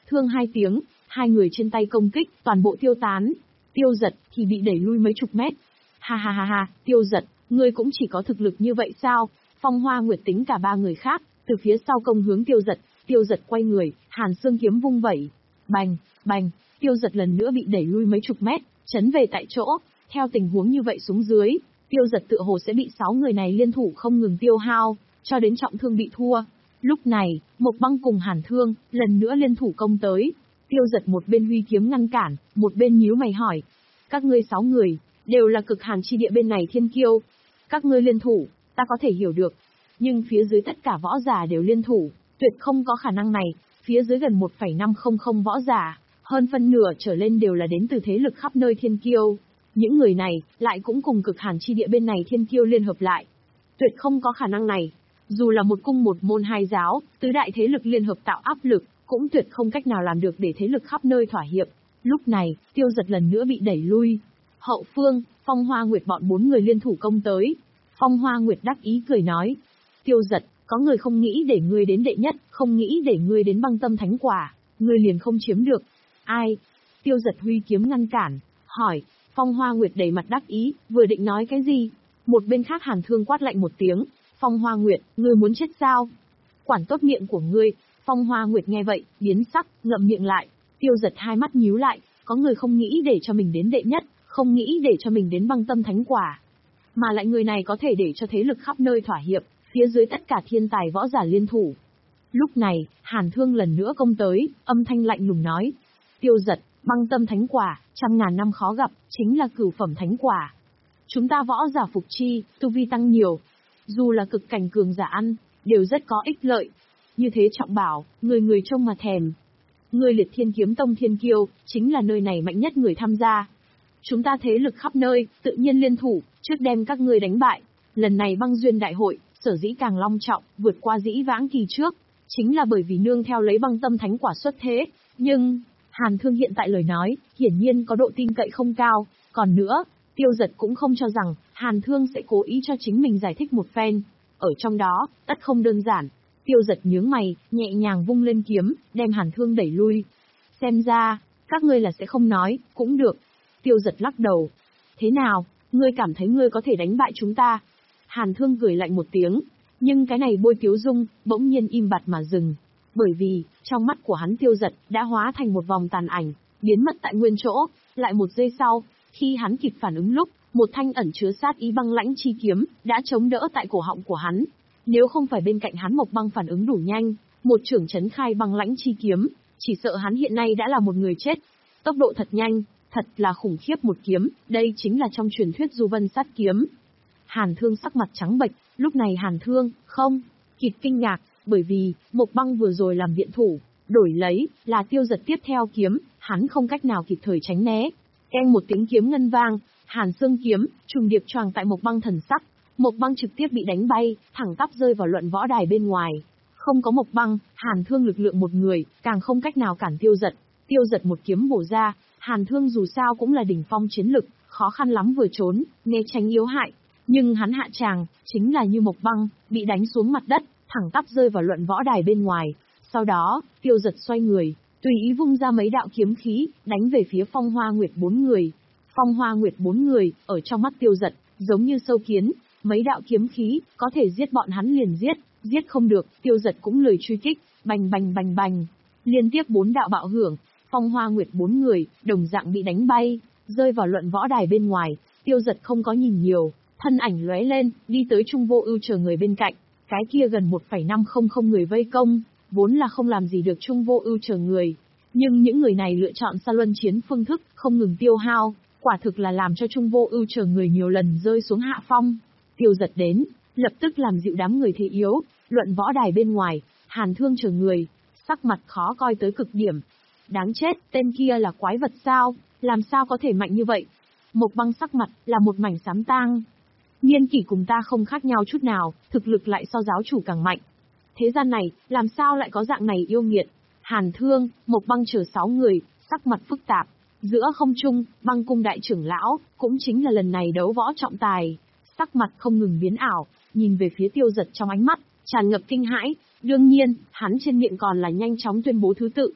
A: Thương hai tiếng, hai người trên tay công kích, toàn bộ tiêu tán. Tiêu Giật thì bị đẩy lui mấy chục mét. Ha ha ha ha, Tiêu Giật, ngươi cũng chỉ có thực lực như vậy sao? Phong Hoa Nguyệt tính cả ba người khác, từ phía sau công hướng Tiêu Giật. Tiêu Giật quay người, Hàn Xương kiếm vung vẩy. Bành, bành, Tiêu Giật lần nữa bị đẩy lui mấy chục mét, chấn về tại chỗ. Theo tình huống như vậy xuống dưới, Tiêu Giật tựa hồ sẽ bị sáu người này liên thủ không ngừng tiêu hao, cho đến trọng thương bị thua. Lúc này, Mộc Băng cùng Hàn Thương, lần nữa liên thủ công tới. Tiêu Giật một bên huy kiếm ngăn cản, một bên nhíu mày hỏi. Các ngươi sáu người, đều là cực hàn chi địa bên này thiên kiêu. Các ngươi liên thủ, ta có thể hiểu được. Nhưng phía dưới tất cả võ giả đều liên thủ, tuyệt không có khả năng này. Phía dưới gần một phẩy năm không không võ giả, hơn phân nửa trở lên đều là đến từ thế lực khắp nơi thiên kiêu. Những người này, lại cũng cùng cực hàn chi địa bên này thiên kiêu liên hợp lại. Tuyệt không có khả năng này. Dù là một cung một môn hai giáo, tứ đại thế lực liên hợp tạo áp lực, cũng tuyệt không cách nào làm được để thế lực khắp nơi thỏa hiệp. Lúc này, Tiêu Giật lần nữa bị đẩy lui. Hậu phương, Phong Hoa Nguyệt bọn bốn người liên thủ công tới. Phong Hoa Nguyệt đắc ý cười nói. Tiêu Giật, có người không nghĩ để ngươi đến đệ nhất, không nghĩ để ngươi đến băng tâm thánh quả, ngươi liền không chiếm được. Ai? Tiêu Giật huy kiếm ngăn cản, hỏi. Phong Hoa Nguyệt đầy mặt đắc ý, vừa định nói cái gì? Một bên khác Hàn Thương quát lạnh một tiếng. Phong Hoa Nguyệt, ngươi muốn chết sao? Quản tốt miệng của ngươi. Phong Hoa Nguyệt nghe vậy, biến sắc, ngậm miệng lại. Tiêu Giật hai mắt nhíu lại, có người không nghĩ để cho mình đến đệ nhất, không nghĩ để cho mình đến băng tâm thánh quả. Mà lại người này có thể để cho thế lực khắp nơi thỏa hiệp, phía dưới tất cả thiên tài võ giả liên thủ. Lúc này, Hàn Thương lần nữa công tới, âm thanh lạnh lùng nói. Tiêu Giật, băng tâm thánh quả, trăm ngàn năm khó gặp, chính là cửu phẩm thánh quả. Chúng ta võ giả phục chi, tu vi tăng nhiều. Dù là cực cảnh cường giả ăn, đều rất có ích lợi. Như thế trọng bảo, người người trông mà thèm. Người Liệt Thiên Kiếm Tông thiên kiêu, chính là nơi này mạnh nhất người tham gia. Chúng ta thế lực khắp nơi, tự nhiên liên thủ, trước đem các ngươi đánh bại. Lần này băng duyên đại hội, sở dĩ càng long trọng, vượt qua dĩ vãng kỳ trước. Chính là bởi vì nương theo lấy băng tâm thánh quả xuất thế. Nhưng, Hàn Thương hiện tại lời nói, hiển nhiên có độ tin cậy không cao. Còn nữa, Tiêu Giật cũng không cho rằng, Hàn Thương sẽ cố ý cho chính mình giải thích một phen. Ở trong đó, tất không đơn giản. Tiêu Giật nhướng mày, nhẹ nhàng vung lên kiếm, đem Hàn Thương đẩy lui. Xem ra, các ngươi là sẽ không nói, cũng được. Tiêu Giật lắc đầu. Thế nào, ngươi cảm thấy ngươi có thể đánh bại chúng ta? Hàn Thương cười lạnh một tiếng, nhưng cái này bôi tiếu dung, bỗng nhiên im bặt mà dừng. Bởi vì, trong mắt của hắn Tiêu Giật, đã hóa thành một vòng tàn ảnh, biến mất tại nguyên chỗ. Lại một giây sau, khi hắn kịp phản ứng lúc, một thanh ẩn chứa sát ý băng lãnh chi kiếm, đã chống đỡ tại cổ họng của hắn. Nếu không phải bên cạnh hắn Mộc Băng phản ứng đủ nhanh, một trưởng chấn khai băng lãnh chi kiếm, chỉ sợ hắn hiện nay đã là một người chết. Tốc độ thật nhanh, thật là khủng khiếp một kiếm, đây chính là trong truyền thuyết Du Vân sát kiếm. Hàn Thương sắc mặt trắng bệch, lúc này Hàn Thương, không, kịp kinh ngạc, bởi vì, Mộc Băng vừa rồi làm viện thủ, đổi lấy, là Tiêu Giật tiếp theo kiếm, hắn không cách nào kịp thời tránh né. Keng một tiếng kiếm ngân vang, Hàn Xương kiếm, trùng điệp choàng tại Mộc Băng thần sắc. Mộc Băng trực tiếp bị đánh bay, thẳng tắp rơi vào luận võ đài bên ngoài. Không có Mộc Băng, Hàn Thương lực lượng một người, càng không cách nào cản Tiêu Giật. Tiêu Giật một kiếm bổ ra, Hàn Thương dù sao cũng là đỉnh phong chiến lực, khó khăn lắm vừa trốn, né tránh yếu hại. Nhưng hắn hạ tràng, chính là như Mộc Băng, bị đánh xuống mặt đất, thẳng tắp rơi vào luận võ đài bên ngoài. Sau đó, Tiêu Giật xoay người, tùy ý vung ra mấy đạo kiếm khí, đánh về phía Phong Hoa Nguyệt bốn người. Phong Hoa Nguyệt bốn người, ở trong mắt Tiêu Giật, giống như sâu kiến. Mấy đạo kiếm khí, có thể giết bọn hắn liền giết, giết không được, Tiêu Giật cũng lười truy kích, bành bành bành bành. Liên tiếp bốn đạo bạo hưởng, Phong Hoa Nguyệt bốn người, đồng dạng bị đánh bay, rơi vào luận võ đài bên ngoài. Tiêu Giật không có nhìn nhiều, thân ảnh lóe lên, đi tới Trung Vô Ưu chờ người bên cạnh. Cái kia gần một phẩy năm không không người vây công, vốn là không làm gì được Trung Vô Ưu chờ người. Nhưng những người này lựa chọn xa luân chiến phương thức, không ngừng tiêu hao, quả thực là làm cho Trung Vô Ưu chờ người nhiều lần rơi xuống hạ phong. Tiêu Giật đến, lập tức làm dịu đám người thế yếu, luận võ đài bên ngoài, Hàn Thương chờ người, sắc mặt khó coi tới cực điểm. Đáng chết, tên kia là quái vật sao, làm sao có thể mạnh như vậy? Mộc Băng sắc mặt là một mảnh xám tang. Niên kỷ cùng ta không khác nhau chút nào, thực lực lại so giáo chủ càng mạnh. Thế gian này, làm sao lại có dạng này yêu nghiệt? Hàn Thương, Mộc Băng chờ sáu người, sắc mặt phức tạp. Giữa không trung, Băng cung đại trưởng lão, cũng chính là lần này đấu võ trọng tài. Sắc mặt không ngừng biến ảo, nhìn về phía Tiêu Giật trong ánh mắt, tràn ngập kinh hãi. Đương nhiên, hắn trên miệng còn là nhanh chóng tuyên bố thứ tự.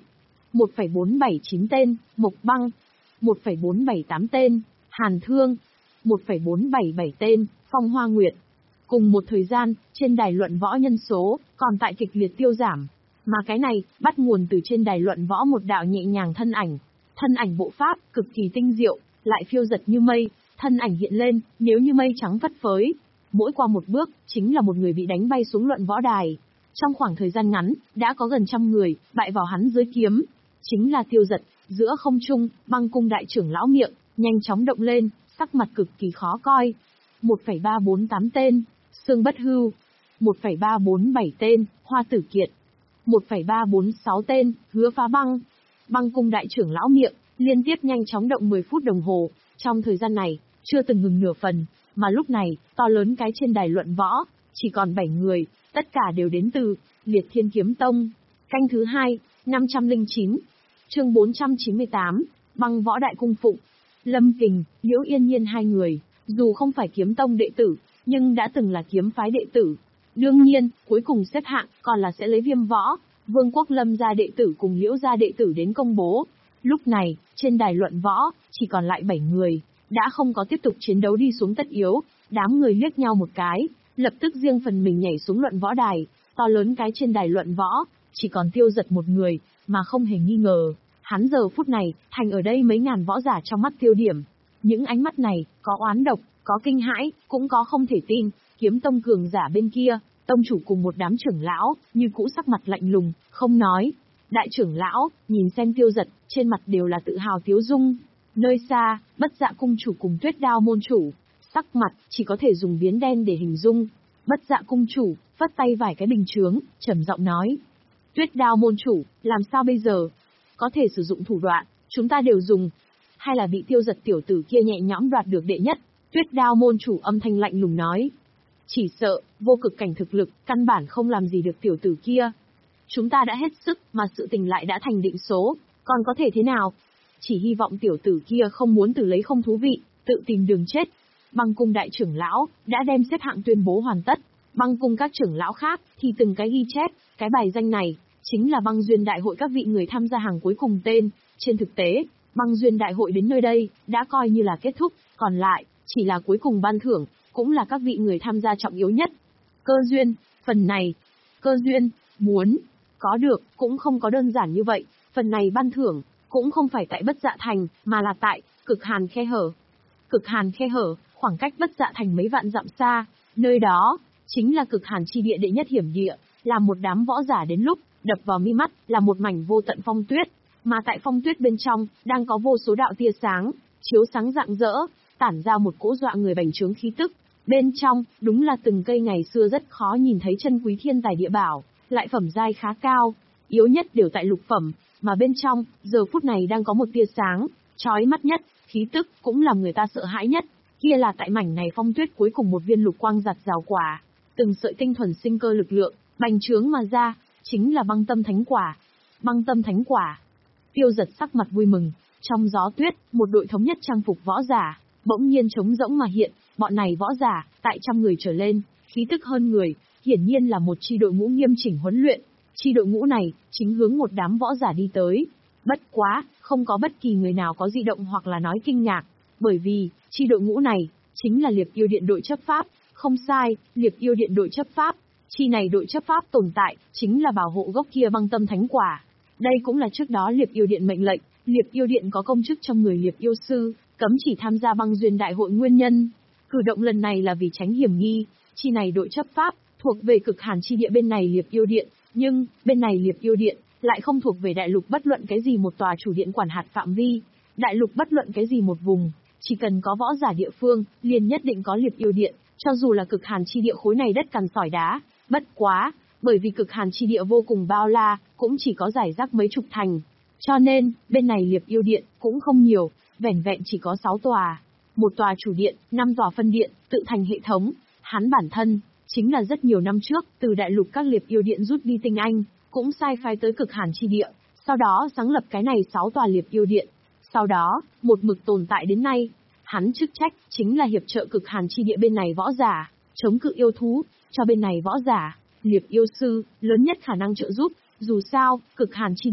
A: một phẩy bốn bảy chín tên, Mộc Băng, một phẩy bốn bảy tám tên, Hàn Thương, một phẩy bốn bảy bảy tên, Phong Hoa Nguyệt. Cùng một thời gian, trên đài luận võ nhân số, còn tại kịch liệt tiêu giảm. Mà cái này, bắt nguồn từ trên đài luận võ một đạo nhẹ nhàng thân ảnh. Thân ảnh bộ pháp, cực kỳ tinh diệu, lại phiêu giật như mây, thân ảnh hiện lên, nếu như mây trắng phất phới. Mỗi qua một bước, chính là một người bị đánh bay xuống luận võ đài. Trong khoảng thời gian ngắn, đã có gần trăm người, bại vào hắn dưới kiếm. Chính là Tiêu Giật, giữa không trung, Băng Cung đại trưởng lão miệng, nhanh chóng động lên, sắc mặt cực kỳ khó coi. một phẩy ba bốn tám tên, Sương Bất Hưu. một phẩy ba bốn bảy tên, Hoa Tử Kiệt. một phẩy ba bốn sáu tên, Hứa Phá Băng. Băng Cung đại trưởng lão miệng, liên tiếp nhanh chóng động mười phút đồng hồ, trong thời gian này, chưa từng ngừng nửa phần, mà lúc này, to lớn cái trên đài luận võ, chỉ còn bảy người, tất cả đều đến từ Liệt Thiên Kiếm Tông. Canh thứ hai, năm trăm lẻ chín. Chương bốn trăm chín mươi tám, Băng Võ Đại Cung Phụng. Lâm Kình, Liễu Yên Nhiên hai người, dù không phải kiếm tông đệ tử, nhưng đã từng là kiếm phái đệ tử. Đương nhiên, cuối cùng xếp hạng còn là sẽ lấy Viêm Võ, Vương Quốc Lâm gia đệ tử cùng Liễu gia đệ tử đến công bố. Lúc này, trên đài luận võ, chỉ còn lại bảy người, đã không có tiếp tục chiến đấu đi xuống tất yếu, đám người liếc nhau một cái, lập tức riêng phần mình nhảy xuống luận võ đài, to lớn cái trên đài luận võ, chỉ còn Tiêu Giật một người, mà không hề nghi ngờ, hắn giờ phút này, thành ở đây mấy ngàn võ giả trong mắt tiêu điểm. Những ánh mắt này, có oán độc, có kinh hãi, cũng có không thể tin, kiếm tông cường giả bên kia, tông chủ cùng một đám trưởng lão, như cũ sắc mặt lạnh lùng, không nói. Đại trưởng lão, nhìn xem Tiêu Giật, trên mặt đều là tự hào tiếu dung. Nơi xa, Bất Dạ cung chủ cùng Tuyết Đao môn chủ, sắc mặt, chỉ có thể dùng biến đen để hình dung. Bất Dạ cung chủ, vất tay vài cái bình chướng, trầm giọng nói. Tuyết Đao môn chủ, làm sao bây giờ? Có thể sử dụng thủ đoạn, chúng ta đều dùng. Hay là bị Tiêu Giật tiểu tử kia nhẹ nhõm đoạt được đệ nhất? Tuyết Đao môn chủ âm thanh lạnh lùng nói. Chỉ sợ, vô cực cảnh thực lực, căn bản không làm gì được tiểu tử kia. Chúng ta đã hết sức, mà sự tình lại đã thành định số, còn có thể thế nào? Chỉ hy vọng tiểu tử kia không muốn từ lấy không thú vị, tự tìm đường chết. Băng cung đại trưởng lão, đã đem xếp hạng tuyên bố hoàn tất. Băng cung các trưởng lão khác, thì từng cái ghi chép, cái bài danh này, chính là băng duyên đại hội các vị người tham gia hàng cuối cùng tên. Trên thực tế, băng duyên đại hội đến nơi đây, đã coi như là kết thúc, còn lại, chỉ là cuối cùng ban thưởng, cũng là các vị người tham gia trọng yếu nhất. Cơ duyên, phần này, cơ duyên, muốn, có được, cũng không có đơn giản như vậy, phần này ban thưởng, cũng không phải tại Bất Dạ Thành, mà là tại, Cực Hàn Khe Hở. Cực Hàn Khe Hở, khoảng cách Bất Dạ Thành mấy vạn dặm xa, nơi đó, chính là Cực Hàn chi địa đệ nhất hiểm địa, là một đám võ giả đến lúc, đập vào mi mắt, là một mảnh vô tận phong tuyết, mà tại phong tuyết bên trong, đang có vô số đạo tia sáng, chiếu sáng rạng rỡ, tản ra một cỗ dọa người bành trướng khí tức. Bên trong, đúng là từng cây ngày xưa rất khó nhìn thấy chân quý thiên tài địa bảo, lại phẩm giai khá cao, yếu nhất đều tại lục phẩm, mà bên trong, giờ phút này đang có một tia sáng, chói mắt nhất, khí tức cũng làm người ta sợ hãi nhất, kia là tại mảnh này phong tuyết cuối cùng một viên lục quang giặt rào quả, từng sợi tinh thuần sinh cơ lực lượng, bành trướng mà ra, chính là băng tâm thánh quả. Băng tâm thánh quả. Tiêu Giật sắc mặt vui mừng, trong gió tuyết, một đội thống nhất trang phục võ giả, bỗng nhiên trống rỗng mà hiện, bọn này võ giả, tại trăm người trở lên, khí tức hơn người, hiển nhiên là một chi đội ngũ nghiêm chỉnh huấn luyện. Chi đội ngũ này, chính hướng một đám võ giả đi tới. Bất quá, không có bất kỳ người nào có dị động hoặc là nói kinh ngạc, bởi vì, chi đội ngũ này, chính là Liệp Yêu Điện đội chấp pháp, không sai, Liệp Yêu Điện đội chấp pháp. Chi này đội chấp pháp tồn tại, chính là bảo hộ gốc kia băng tâm thánh quả. Đây cũng là trước đó Liệp Yêu Điện mệnh lệnh, Liệp Yêu Điện có công chức trong người Liệp Yêu Sư, cấm chỉ tham gia băng duyên đại hội nguyên nhân. Cử động lần này là vì tránh hiểm nghi, chi này đội chấp pháp, thuộc về Cực Hàn chi địa bên này Liệp Yêu Điện, nhưng, bên này Liệp Yêu Điện, lại không thuộc về đại lục bất luận cái gì một tòa chủ điện quản hạt phạm vi. Đại lục bất luận cái gì một vùng, chỉ cần có võ giả địa phương, liền nhất định có Liệp Yêu Điện, cho dù là Cực Hàn chi địa khối này đất cằn sỏi đá. Bất quá, bởi vì Cực Hàn chi địa vô cùng bao la, cũng chỉ có giải rác mấy chục thành. Cho nên, bên này Liệp Yêu Điện, cũng không nhiều, vẻn vẹn chỉ có sáu tòa. Một tòa chủ điện, năm tòa phân điện, tự thành hệ thống. Hắn bản thân, chính là rất nhiều năm trước, từ đại lục các Liệp Yêu Điện rút đi tinh anh, cũng sai phái tới Cực Hàn chi địa, sau đó sáng lập cái này sáu tòa Liệp Yêu Điện. Sau đó, một mực tồn tại đến nay. Hắn chức trách, chính là hiệp trợ Cực Hàn chi địa bên này võ giả, chống cự yêu thú, cho bên này võ giả, Liệp Yêu Sư, lớn nhất khả năng trợ giúp, dù sao, Cực Hàn chi địa,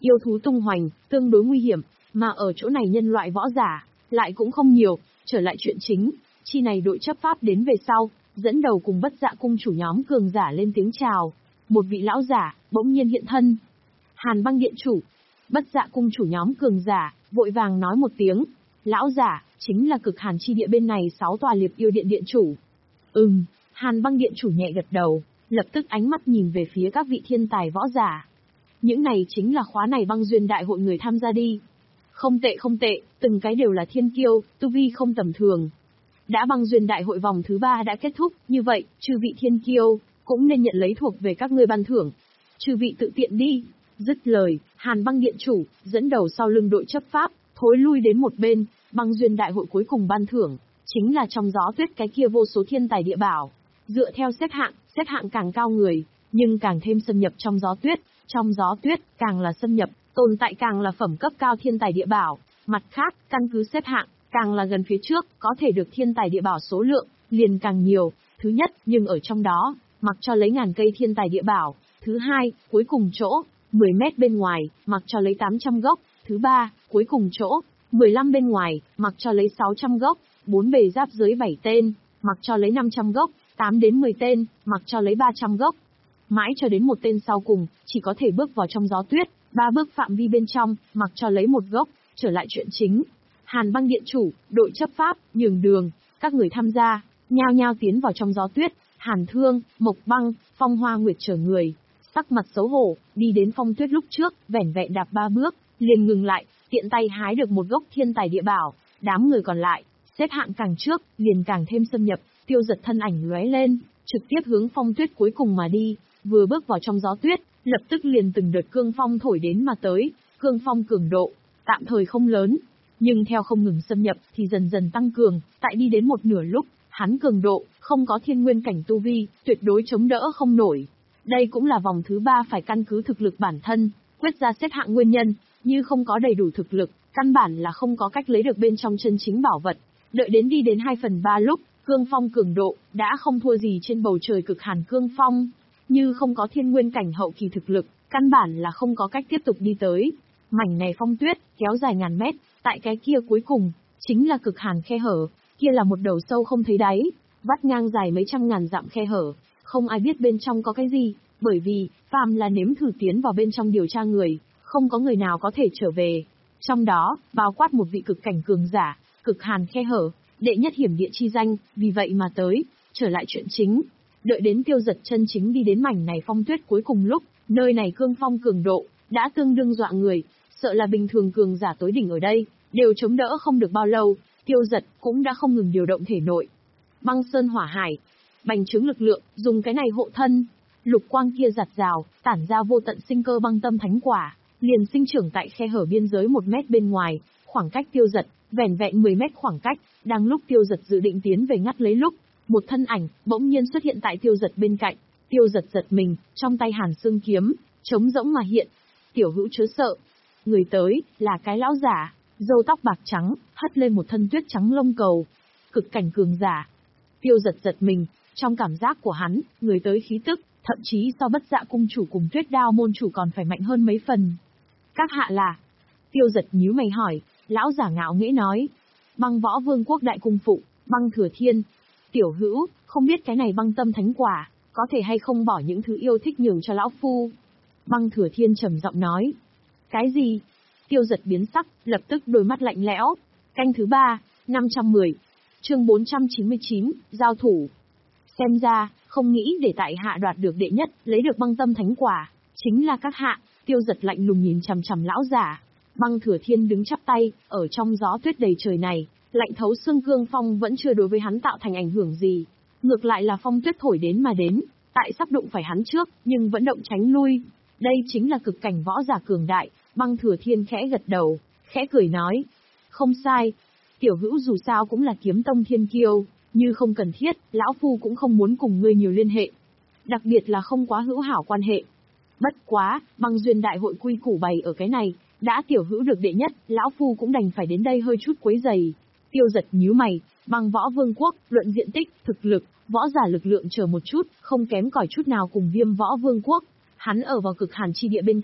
A: Yêu thú tung hoành, tương đối nguy hiểm, mà ở chỗ này nhân loại võ giả, lại cũng không nhiều, trở lại chuyện chính, chi này đội chấp pháp đến về sau, dẫn đầu cùng Bất Dạ cung chủ nhóm cường giả lên tiếng chào. Một vị lão giả, bỗng nhiên hiện thân. Hàn Băng điện chủ. Bất Dạ cung chủ nhóm cường giả, vội vàng nói một tiếng. Lão giả, chính là cực hàn chi địa bên này sáu tòa liệp yêu điện điện chủ. Ừm, Hàn Băng điện chủ nhẹ gật đầu, lập tức ánh mắt nhìn về phía các vị thiên tài võ giả. Những này chính là khóa này băng duyên đại hội người tham gia đi. Không tệ không tệ, từng cái đều là thiên kiêu, tu vi không tầm thường. Đã băng duyên đại hội vòng thứ ba đã kết thúc, như vậy, chư vị thiên kiêu, cũng nên nhận lấy thuộc về các ngươi ban thưởng. Chư vị tự tiện đi. Dứt lời, Hàn Băng điện chủ, dẫn đầu sau lưng đội chấp pháp, thối lui đến một bên, băng duyên đại hội cuối cùng ban thưởng, chính là trong gió tuyết cái kia vô số thiên tài địa bảo. Dựa theo xếp hạng, xếp hạng càng cao người, nhưng càng thêm xâm nhập trong gió tuyết, trong gió tuyết, càng là xâm nhập, tồn tại càng là phẩm cấp cao thiên tài địa bảo. Mặt khác, căn cứ xếp hạng, càng là gần phía trước, có thể được thiên tài địa bảo số lượng, liền càng nhiều. Thứ nhất, nhưng ở trong đó, mặc cho lấy ngàn cây thiên tài địa bảo. Thứ hai, cuối cùng chỗ, mười mét bên ngoài, mặc cho lấy tám trăm gốc. Thứ ba, cuối cùng chỗ, mười lăm bên ngoài, mặc cho lấy sáu trăm gốc. Bốn bề giáp dưới bảy tên, mặc cho lấy năm trăm gốc. Tám đến mười tên, mặc cho lấy ba trăm gốc. Mãi cho đến một tên sau cùng, chỉ có thể bước vào trong gió tuyết, ba bước phạm vi bên trong, mặc cho lấy một gốc. Trở lại chuyện chính. Hàn Băng điện chủ, đội chấp pháp, nhường đường, các người tham gia, nhao nhao tiến vào trong gió tuyết. Hàn Thương, Mộc Băng, Phong Hoa Nguyệt chờ người, sắc mặt xấu hổ, đi đến phong tuyết lúc trước, vẻn vẹn đạp ba bước, liền ngừng lại, tiện tay hái được một gốc thiên tài địa bảo. Đám người còn lại, xếp hạng càng trước, liền càng thêm xâm nhập. Tiêu Giật thân ảnh lóe lên, trực tiếp hướng phong tuyết cuối cùng mà đi. Vừa bước vào trong gió tuyết, lập tức liền từng đợt cương phong thổi đến mà tới. Cương phong cường độ, tạm thời không lớn, nhưng theo không ngừng xâm nhập thì dần dần tăng cường. Tại đi đến một nửa lúc, hắn cường độ, không có thiên nguyên cảnh tu vi, tuyệt đối chống đỡ không nổi. Đây cũng là vòng thứ ba phải căn cứ thực lực bản thân, quyết ra xếp hạng nguyên nhân, như không có đầy đủ thực lực, căn bản là không có cách lấy được bên trong chân chính bảo vật. Đợi đến đi đến hai phần ba lúc, cương phong cường độ, đã không thua gì trên bầu trời cực hàn cương phong. Như không có thiên nguyên cảnh hậu kỳ thực lực, căn bản là không có cách tiếp tục đi tới. Mảnh này phong tuyết, kéo dài ngàn mét, tại cái kia cuối cùng, chính là cực hàn khe hở, kia là một đầu sâu không thấy đáy, vắt ngang dài mấy trăm ngàn dặm khe hở, không ai biết bên trong có cái gì, bởi vì, phàm là nếm thử tiến vào bên trong điều tra người, không có người nào có thể trở về. Trong đó, bao quát một vị cực cảnh cường giả, cực hàn khe hở, đệ nhất hiểm địa chi danh, vì vậy mà tới, trở lại chuyện chính. Đợi đến Tiêu Giật chân chính đi đến mảnh này phong tuyết cuối cùng lúc, nơi này cương phong cường độ, đã tương đương dọa người, sợ là bình thường cường giả tối đỉnh ở đây, đều chống đỡ không được bao lâu, Tiêu Giật cũng đã không ngừng điều động thể nội. Băng sơn hỏa hải, bành trướng lực lượng, dùng cái này hộ thân. Lục quang kia giặt rào, tản ra vô tận sinh cơ băng tâm thánh quả, liền sinh trưởng tại khe hở biên giới một mét bên ngoài, khoảng cách Tiêu Giật, vẻn vẹn mười mét khoảng cách, đang lúc Tiêu Giật dự định tiến về ngắt lấy lúc, một thân ảnh, bỗng nhiên xuất hiện tại Tiêu Giật bên cạnh. Tiêu Giật giật mình, trong tay hàn xương kiếm, trống rỗng mà hiện. Tiểu hữu chớ sợ. Người tới, là cái lão giả, râu tóc bạc trắng, hất lên một thân tuyết trắng lông cầu. Cực cảnh cường giả. Tiêu Giật giật mình, trong cảm giác của hắn, người tới khí tức, thậm chí so Bất Dạ cung chủ cùng Tuyết Đao môn chủ còn phải mạnh hơn mấy phần. Các hạ là? Tiêu Giật nhíu mày hỏi, lão giả ngạo nghễ nói. Băng Võ Vương quốc đại cung phụ, Băng Thừa Thiên. Tiểu hữu, không biết cái này băng tâm thánh quả, có thể hay không bỏ những thứ yêu thích nhường cho lão phu? Băng Thừa Thiên trầm giọng nói. Cái gì? Tiêu Giật biến sắc, lập tức đôi mắt lạnh lẽo. Canh thứ ba, năm trăm mười. Chương bốn trăm chín mươi chín, giao thủ. Xem ra, không nghĩ để tại hạ đoạt được đệ nhất, lấy được băng tâm thánh quả, chính là các hạ. Tiêu Giật lạnh lùng nhìn chằm chằm lão giả. Băng Thừa Thiên đứng chắp tay, ở trong gió tuyết đầy trời này, lạnh thấu xương cương phong vẫn chưa đối với hắn tạo thành ảnh hưởng gì. Ngược lại là phong tuyết thổi đến mà đến, tại sắp đụng phải hắn trước, nhưng vẫn động tránh lui. Đây chính là cực cảnh võ giả cường đại. Băng Thừa Thiên khẽ gật đầu, khẽ cười nói. Không sai. Tiểu hữu dù sao cũng là kiếm tông thiên kiêu, như không cần thiết, lão phu cũng không muốn cùng ngươi nhiều liên hệ. Đặc biệt là không quá hữu hảo quan hệ. Bất quá, băng duyên đại hội quy củ bày ở cái này, đã tiểu hữu được đệ nhất, lão phu cũng đành phải đến đây hơi chút quấy giày. Tiêu Giật nhíu mày, băng võ vương quốc, luận diện tích, thực lực, võ giả lực lượng chờ một chút, không kém cỏi chút nào cùng Viêm Võ Vương quốc. Hắn ở vào cực hàn chi địa bên cạnh,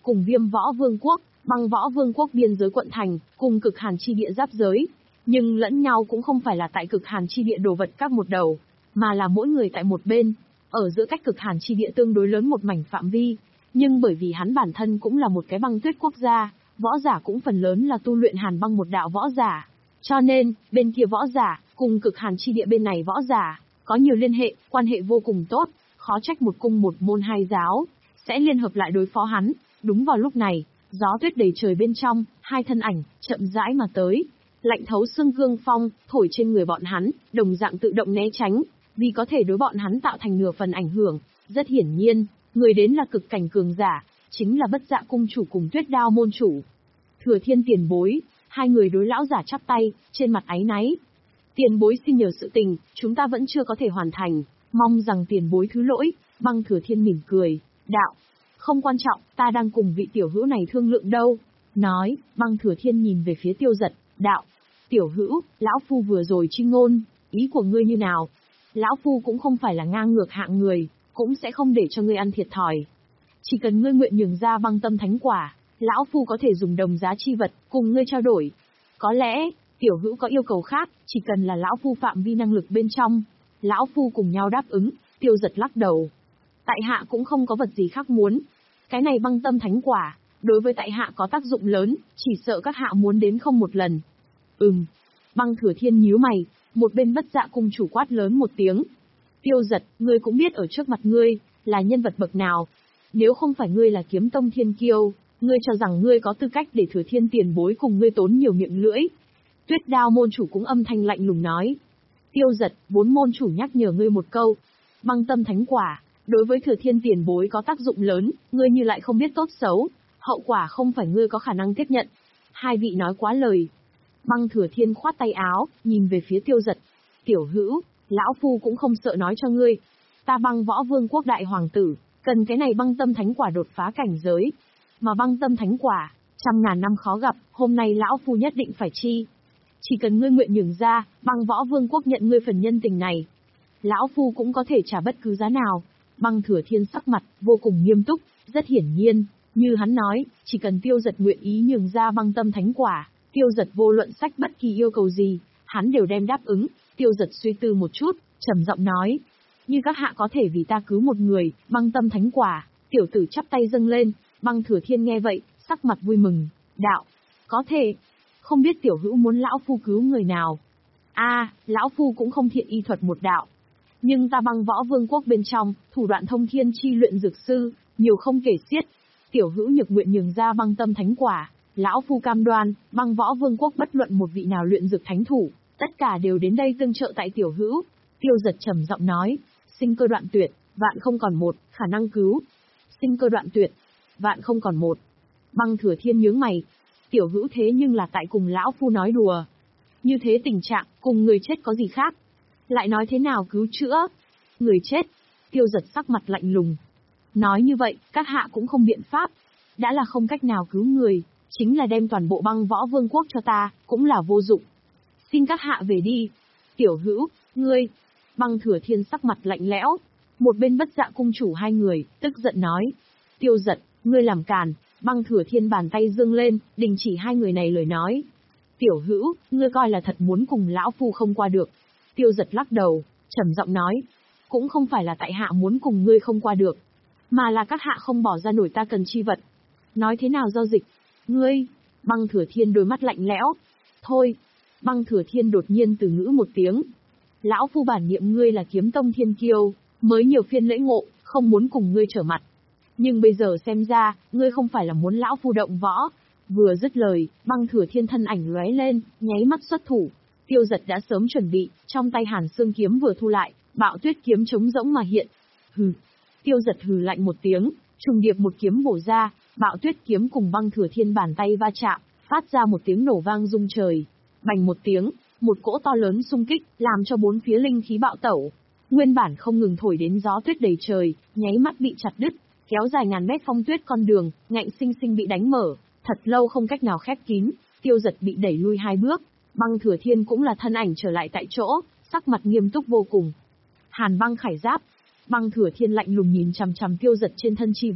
A: cùng Viêm Võ Vương quốc, Băng Võ Vương quốc biên giới quận thành, cùng Cực Hàn chi địa giáp giới. Nhưng lẫn nhau cũng không phải là tại Cực Hàn chi địa đồ vật các một đầu, mà là mỗi người tại một bên, ở giữa cách Cực Hàn chi địa tương đối lớn một mảnh phạm vi. Nhưng bởi vì hắn bản thân cũng là một cái băng tuyết quốc gia, võ giả cũng phần lớn là tu luyện hàn băng một đạo võ giả. Cho nên, bên kia võ giả, cùng Cực Hàn chi địa bên này võ giả, có nhiều liên hệ, quan hệ vô cùng tốt, khó trách một cung một môn hai giáo, sẽ liên hợp lại đối phó hắn. Đúng vào lúc này, gió tuyết đầy trời bên trong, hai thân ảnh, chậm rãi mà tới. Lạnh thấu xương cương phong, thổi trên người bọn hắn, đồng dạng tự động né tránh, vì có thể đối bọn hắn tạo thành nửa phần ảnh hưởng. Rất hiển nhiên, người đến là cực cảnh cường giả, chính là Bất Dạ cung chủ cùng Tuyết Đao môn chủ. Thừa Thiên tiền bối, hai người đối lão giả chắp tay, trên mặt áy náy. Tiền bối xin nhờ sự tình, chúng ta vẫn chưa có thể hoàn thành, mong rằng tiền bối thứ lỗi. Băng Thừa Thiên mỉm cười, đạo, không quan trọng, ta đang cùng vị tiểu hữu này thương lượng đâu. Nói, Băng Thừa Thiên nhìn về phía Tiêu Giật, đạo, tiểu hữu, lão phu vừa rồi chi ngôn, ý của ngươi như nào? Lão phu cũng không phải là ngang ngược hạng người, cũng sẽ không để cho ngươi ăn thiệt thòi. Chỉ cần ngươi nguyện nhường ra băng tâm thánh quả, lão phu có thể dùng đồng giá chi vật, cùng ngươi trao đổi. Có lẽ, tiểu hữu có yêu cầu khác, chỉ cần là lão phu phạm vi năng lực bên trong. Lão phu cùng nhau đáp ứng. Tiêu Giật lắc đầu. Tại hạ cũng không có vật gì khác muốn. Cái này băng tâm thánh quả, đối với tại hạ có tác dụng lớn, chỉ sợ các hạ muốn đến không một lần. Ừm. Băng Thừa Thiên nhíu mày, một bên Bất Dạ cung chủ quát lớn một tiếng. Tiêu Giật, ngươi cũng biết ở trước mặt ngươi, là nhân vật bậc nào. Nếu không phải ngươi là kiếm tông thiên kiêu, ngươi cho rằng ngươi có tư cách để Thừa Thiên tiền bối cùng ngươi tốn nhiều miệng lưỡi. Tuyết Đao môn chủ cũng âm thanh lạnh lùng nói. Tiêu Giật, bốn môn chủ nhắc nhở ngươi một câu. Băng tâm thánh quả, đối với Thừa Thiên tiền bối có tác dụng lớn, ngươi như lại không biết tốt xấu, hậu quả không phải ngươi có khả năng tiếp nhận. Hai vị nói quá lời. Băng Thừa Thiên khoát tay áo, nhìn về phía Tiêu Giật. Tiểu hữu, lão phu cũng không sợ nói cho ngươi. Ta Băng Võ Vương quốc đại hoàng tử, cần cái này băng tâm thánh quả đột phá cảnh giới. Mà băng tâm thánh quả, trăm ngàn năm khó gặp, hôm nay lão phu nhất định phải chi. Chỉ cần ngươi nguyện nhường ra, Băng Võ Vương quốc nhận ngươi phần nhân tình này. Lão phu cũng có thể trả bất cứ giá nào. Băng Thừa Thiên sắc mặt, vô cùng nghiêm túc, rất hiển nhiên, như hắn nói, chỉ cần Tiêu Giật nguyện ý nhường ra băng tâm thánh quả, Tiêu Giật vô luận sách bất kỳ yêu cầu gì, hắn đều đem đáp ứng. Tiêu Giật suy tư một chút, trầm giọng nói, như các hạ có thể vì ta cứu một người, băng tâm thánh quả. Tiểu tử chắp tay dâng lên. Băng Thừa Thiên nghe vậy, sắc mặt vui mừng, đạo, có thể. Không biết tiểu hữu muốn lão phu cứu người nào? A, à, lão phu cũng không thiện y thuật một đạo. Nhưng ta Băng Võ Vương quốc bên trong, thủ đoạn thông thiên chi luyện dược sư, nhiều không kể xiết. Tiểu hữu nhược nguyện nhường ra băng tâm thánh quả, lão phu cam đoan, Băng Võ Vương quốc bất luận một vị nào luyện dược thánh thủ, tất cả đều đến đây tương trợ tại tiểu hữu. Tiêu Giật trầm giọng nói, sinh cơ đoạn tuyệt, vạn không còn một, khả năng cứu. Sinh cơ đoạn tuyệt, vạn không còn một. Băng Thừa Thiên nhướng mày. Tiểu hữu thế nhưng là tại cùng lão phu nói đùa. Như thế tình trạng, cùng người chết có gì khác? Lại nói thế nào cứu chữa? Người chết. Tiêu Giật sắc mặt lạnh lùng. Nói như vậy, các hạ cũng không biện pháp. Đã là không cách nào cứu người, chính là đem toàn bộ Băng Võ Vương quốc cho ta, cũng là vô dụng. Xin các hạ về đi. Tiểu hữu, ngươi. Băng Thừa Thiên sắc mặt lạnh lẽo. Một bên Bất Dạ cung chủ hai người, tức giận nói. Tiêu Giật, ngươi làm càn. Băng Thừa Thiên bàn tay dương lên, đình chỉ hai người này lời nói. Tiểu hữu, ngươi coi là thật muốn cùng lão phu không qua được. Tiêu Giật lắc đầu, trầm giọng nói. Cũng không phải là tại hạ muốn cùng ngươi không qua được, mà là các hạ không bỏ ra nổi ta cần chi vật. Nói thế nào giao dịch? Ngươi, Băng Thừa Thiên đôi mắt lạnh lẽo. Thôi. Băng Thừa Thiên đột nhiên từ ngữ một tiếng. Lão phu bản niệm ngươi là kiếm tông thiên kiêu, mới nhiều phiên lễ ngộ, không muốn cùng ngươi trở mặt. Nhưng bây giờ xem ra, ngươi không phải là muốn lão phu động võ. Vừa dứt lời, Băng Thừa Thiên thân ảnh lóe lên, nháy mắt xuất thủ. Tiêu Giật đã sớm chuẩn bị, trong tay Hàn Xương kiếm vừa thu lại, Bạo Tuyết kiếm trống rỗng mà hiện. Hừ. Tiêu Giật hừ lạnh một tiếng, trùng điệp một kiếm bổ ra, Bạo Tuyết kiếm cùng Băng Thừa Thiên bàn tay va chạm, phát ra một tiếng nổ vang rung trời. Bành một tiếng, một cỗ to lớn xung kích, làm cho bốn phía linh khí bạo tẩu. Nguyên bản không ngừng thổi đến gió tuyết đầy trời, nháy mắt bị chặt đứt, kéo dài ngàn mét phong tuyết con đường, ngạnh sinh sinh bị đánh mở, thật lâu không cách nào khép kín. Tiêu Giật bị đẩy lui hai bước, Băng Thừa Thiên cũng là thân ảnh trở lại tại chỗ, sắc mặt nghiêm túc vô cùng. Hàn băng khải giáp. Băng Thừa Thiên lạnh lùng nhìn chằm chằm Tiêu Giật trên thân chi vật,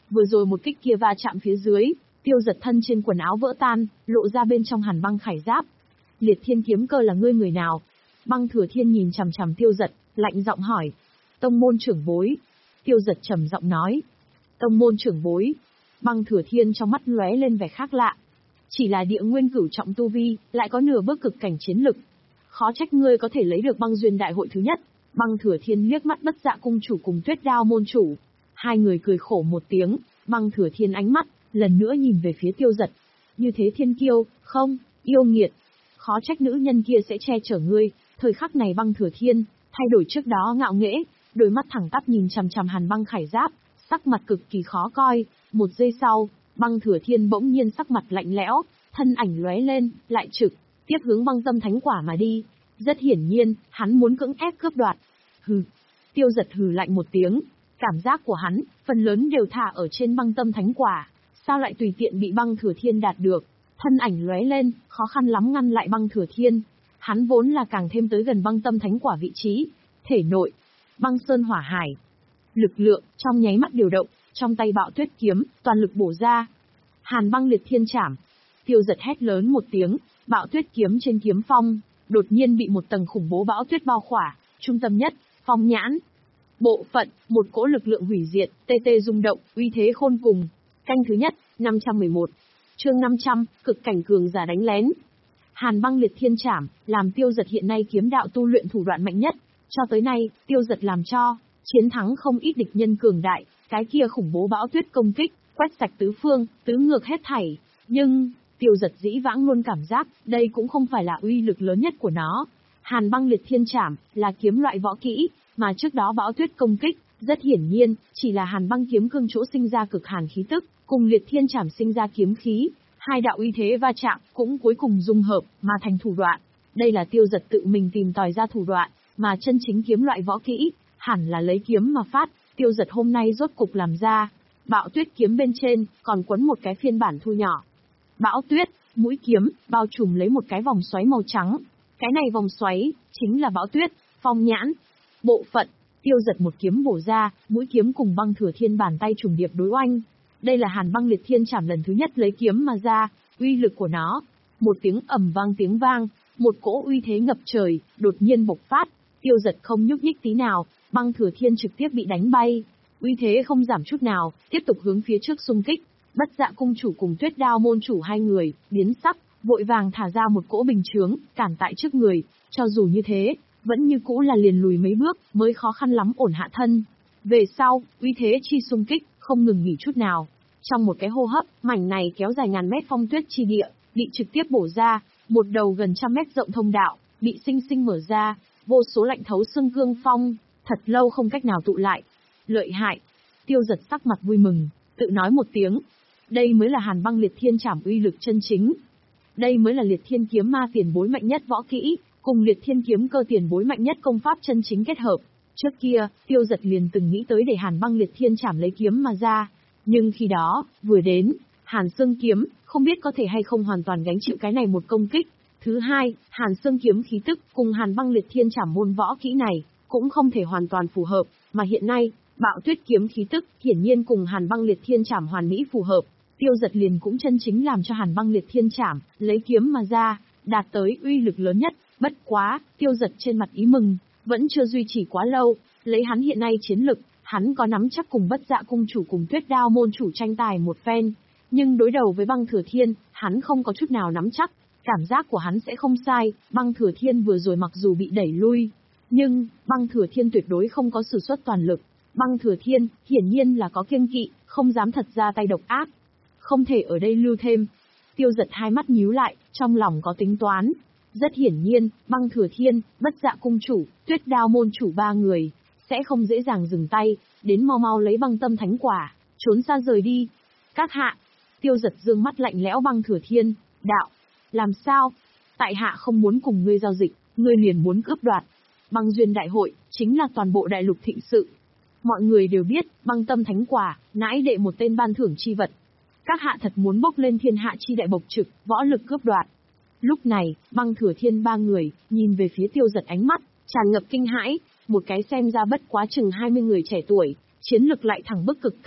A: Vừa rồi một kích kia va chạm phía dưới, Tiêu Giật thân trên quần áo vỡ tan, lộ ra bên trong hàn băng khải giáp. Liệt Thiên kiếm cơ là ngươi người nào? Băng Thừa Thiên nhìn chằm chằm Tiêu Giật, lạnh giọng hỏi. Tông môn trưởng bối. Tiêu Giật trầm giọng nói. Tông môn trưởng bối. Băng Thừa Thiên trong mắt lóe lên vẻ khác lạ. Chỉ là địa nguyên cửu trọng tu vi, lại có nửa bước cực cảnh chiến lực. Khó trách ngươi có thể lấy được băng duyên đại hội thứ nhất. Băng Thừa Thiên liếc mắt Bất Dạ cung chủ cùng Tuyết Đao môn chủ. Hai người cười khổ một tiếng, Băng Thừa Thiên ánh mắt lần nữa nhìn về phía Tiêu Giật. Như thế thiên kiêu, không, yêu nghiệt. Khó trách nữ nhân kia sẽ che chở ngươi. Thời khắc này Băng Thừa Thiên thay đổi trước đó ngạo nghễ, đôi mắt thẳng tắp nhìn chằm chằm hàn băng khải giáp, sắc mặt cực kỳ khó coi. Một giây sau, Băng Thừa Thiên bỗng nhiên sắc mặt lạnh lẽo, thân ảnh lóe lên, lại trực tiếp hướng băng tâm thánh quả mà đi. Rất hiển nhiên, hắn muốn cưỡng ép cướp đoạt. Hừ. Tiêu Giật hừ lạnh một tiếng, cảm giác của hắn phần lớn đều thả ở trên băng tâm thánh quả, sao lại tùy tiện bị Băng Thừa Thiên đạt được? Thân ảnh lóe lên, khó khăn lắm ngăn lại Băng Thừa Thiên. Hắn vốn là càng thêm tới gần băng tâm thánh quả vị trí, thể nội, băng sơn hỏa hải. Lực lượng trong nháy mắt điều động, trong tay Bạo Tuyết kiếm, toàn lực bổ ra. Hàn băng liệt thiên trảm. Tiêu Giật hét lớn một tiếng, Bạo Tuyết kiếm trên kiếm phong, đột nhiên bị một tầng khủng bố bão tuyết bao khỏa, trung tâm nhất, phong nhãn. Bộ phận, một cỗ lực lượng hủy diệt, tê tê rung động, uy thế khôn cùng. Canh thứ nhất, năm trăm mười một. Chương năm trăm, cực cảnh cường giả đánh lén. Hàn băng liệt thiên trảm, làm Tiêu Giật hiện nay kiếm đạo tu luyện thủ đoạn mạnh nhất. Cho tới nay, Tiêu Giật làm cho chiến thắng không ít địch nhân cường đại, cái kia khủng bố bão tuyết công kích, quét sạch tứ phương, tứ ngược hết thảy. Nhưng, Tiêu Giật dĩ vãng luôn cảm giác, đây cũng không phải là uy lực lớn nhất của nó. Hàn băng liệt thiên trảm, là kiếm loại võ kỹ, mà trước đó bão tuyết công kích, rất hiển nhiên, chỉ là hàn băng kiếm cương chỗ sinh ra cực hàn khí tức, cùng liệt thiên trảm sinh ra kiếm khí. Hai đạo uy thế va chạm, cũng cuối cùng dung hợp, mà thành thủ đoạn. Đây là Tiêu Giật tự mình tìm tòi ra thủ đoạn, mà chân chính kiếm loại võ kỹ, hẳn là lấy kiếm mà phát. Tiêu Giật hôm nay rốt cục làm ra. Bạo tuyết kiếm bên trên, còn quấn một cái phiên bản thu nhỏ. Bão tuyết, mũi kiếm, bao trùm lấy một cái vòng xoáy màu trắng. Cái này vòng xoáy, chính là bão tuyết, phong nhãn. Bộ phận, Tiêu Giật một kiếm bổ ra, mũi kiếm cùng Băng Thừa Thiên bàn tay trùng điệp đối oanh. Đây là hàn băng liệt thiên trảm lần thứ nhất lấy kiếm mà ra, uy lực của nó. Một tiếng ầm vang tiếng vang, một cỗ uy thế ngập trời, đột nhiên bộc phát. Tiêu Giật không nhúc nhích tí nào, Băng Thừa Thiên trực tiếp bị đánh bay. Uy thế không giảm chút nào, tiếp tục hướng phía trước xung kích. Bất Dạ cung chủ cùng Tuyết Đao môn chủ hai người, biến sắc, vội vàng thả ra một cỗ bình chướng, cản tại trước người. Cho dù như thế, vẫn như cũ là liền lùi mấy bước, mới khó khăn lắm ổn hạ thân. Về sau, uy thế chi xung kích, không ngừng nghỉ chút nào. Trong một cái hô hấp, mảnh này kéo dài ngàn mét phong tuyết chi địa, bị trực tiếp bổ ra, một đầu gần trăm mét rộng thông đạo, bị sinh sinh mở ra, vô số lạnh thấu xương cương phong, thật lâu không cách nào tụ lại. Lợi hại. Tiêu Giật sắc mặt vui mừng, tự nói một tiếng. Đây mới là hàn băng liệt thiên trảm uy lực chân chính. Đây mới là liệt thiên kiếm ma tiền bối mạnh nhất võ kỹ, cùng liệt thiên kiếm cơ tiền bối mạnh nhất công pháp chân chính kết hợp. Trước kia, Tiêu Giật liền từng nghĩ tới để hàn băng liệt thiên trảm lấy kiếm mà ra. Nhưng khi đó, vừa đến, Hàn Xương kiếm, không biết có thể hay không hoàn toàn gánh chịu cái này một công kích. Thứ hai, Hàn Xương kiếm khí tức cùng Hàn băng liệt thiên trảm môn võ kỹ này, cũng không thể hoàn toàn phù hợp, mà hiện nay, Bạo Tuyết kiếm khí tức, hiển nhiên cùng Hàn băng liệt thiên trảm hoàn mỹ phù hợp. Tiêu Giật liền cũng chân chính làm cho Hàn băng liệt thiên trảm, lấy kiếm mà ra, đạt tới uy lực lớn nhất. Bất quá, Tiêu Giật trên mặt ý mừng, vẫn chưa duy trì quá lâu, lấy hắn hiện nay chiến lực. Hắn có nắm chắc cùng Bất Dạ cung chủ cùng Tuyết Đao môn chủ tranh tài một phen, nhưng đối đầu với Băng Thừa Thiên, hắn không có chút nào nắm chắc. Cảm giác của hắn sẽ không sai, Băng Thừa Thiên vừa rồi mặc dù bị đẩy lui, nhưng Băng Thừa Thiên tuyệt đối không có sử xuất toàn lực. Băng Thừa Thiên, hiển nhiên là có kiêng kỵ, không dám thật ra tay độc ác. Không thể ở đây lưu thêm. Tiêu Giật hai mắt nhíu lại, trong lòng có tính toán. Rất hiển nhiên, Băng Thừa Thiên, Bất Dạ cung chủ, Tuyết Đao môn chủ ba người sẽ không dễ dàng dừng tay, đến mau mau lấy băng tâm thánh quả, trốn xa rời đi. Các hạ. Tiêu Giật dương mắt lạnh lẽo Băng Thừa Thiên, đạo. Làm sao? Tại hạ không muốn cùng ngươi giao dịch, ngươi liền muốn cướp đoạt. Băng duyên đại hội, chính là toàn bộ đại lục thịnh sự. Mọi người đều biết, băng tâm thánh quả, nãi đệ một tên ban thưởng chi vật. Các hạ thật muốn bốc lên thiên hạ chi đại bộc trực, võ lực cướp đoạt. Lúc này, Băng Thừa Thiên ba người, nhìn về phía Tiêu Giật ánh mắt, tràn ngập kinh hãi. Một cái xem ra bất quá chừng hai mươi người trẻ tuổi, chiến lực lại thẳng bức cực cảnh,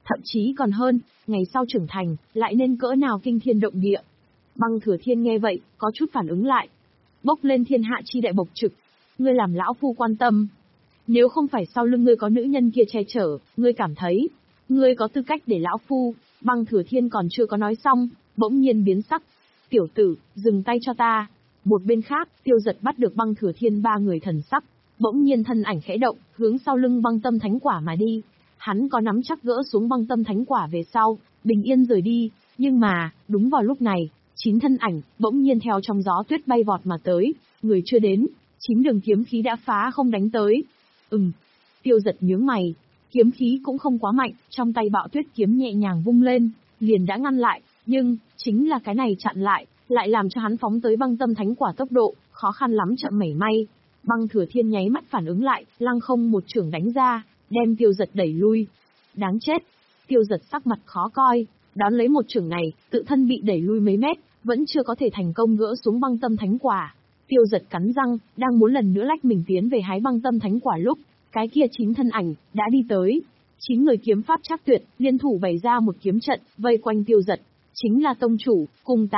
A: Thậm chí còn hơn, ngày sau trưởng thành, lại nên cỡ nào kinh thiên động địa. Băng Thừa Thiên nghe vậy, có chút phản ứng lại. Bốc lên thiên hạ chi đại bộc trực. Ngươi làm lão phu quan tâm. Nếu không phải sau lưng ngươi có nữ nhân kia che chở, ngươi cảm thấy, ngươi có tư cách để lão phu. Băng Thừa Thiên còn chưa có nói xong, bỗng nhiên biến sắc. Tiểu tử, dừng tay cho ta. Một bên khác, Tiêu Giật bắt được Băng Thừa Thiên ba người thần sắc, bỗng nhiên thân ảnh khẽ động, hướng sau lưng Băng Tâm Thánh Quả mà đi. Hắn có nắm chắc gỡ xuống Băng Tâm Thánh Quả về sau, bình yên rời đi, nhưng mà, đúng vào lúc này, chín thân ảnh bỗng nhiên theo trong gió tuyết bay vọt mà tới, người chưa đến, chín đường kiếm khí đã phá không đánh tới. Ừm. Tiêu Giật nhướng mày, kiếm khí cũng không quá mạnh, trong tay Bạo Tuyết kiếm nhẹ nhàng vung lên, liền đã ngăn lại, nhưng chính là cái này chặn lại, lại làm cho hắn phóng tới Băng Tâm Thánh Quả tốc độ khó khăn lắm chậm mảy may. Băng Thừa Thiên nháy mắt phản ứng lại, lăng không một chưởng đánh ra, đem Tiêu Giật đẩy lui. Đáng chết! Tiêu Giật sắc mặt khó coi, đón lấy một chưởng này, tự thân bị đẩy lui mấy mét, vẫn chưa có thể thành công gỡ xuống Băng Tâm Thánh Quả. Tiêu Giật cắn răng, đang muốn lần nữa lách mình tiến về hái Băng Tâm Thánh Quả lúc, cái kia chín thân ảnh đã đi tới. Chín người kiếm pháp chắc tuyệt, liên thủ bày ra một kiếm trận, vây quanh Tiêu Giật, chính là tông chủ cùng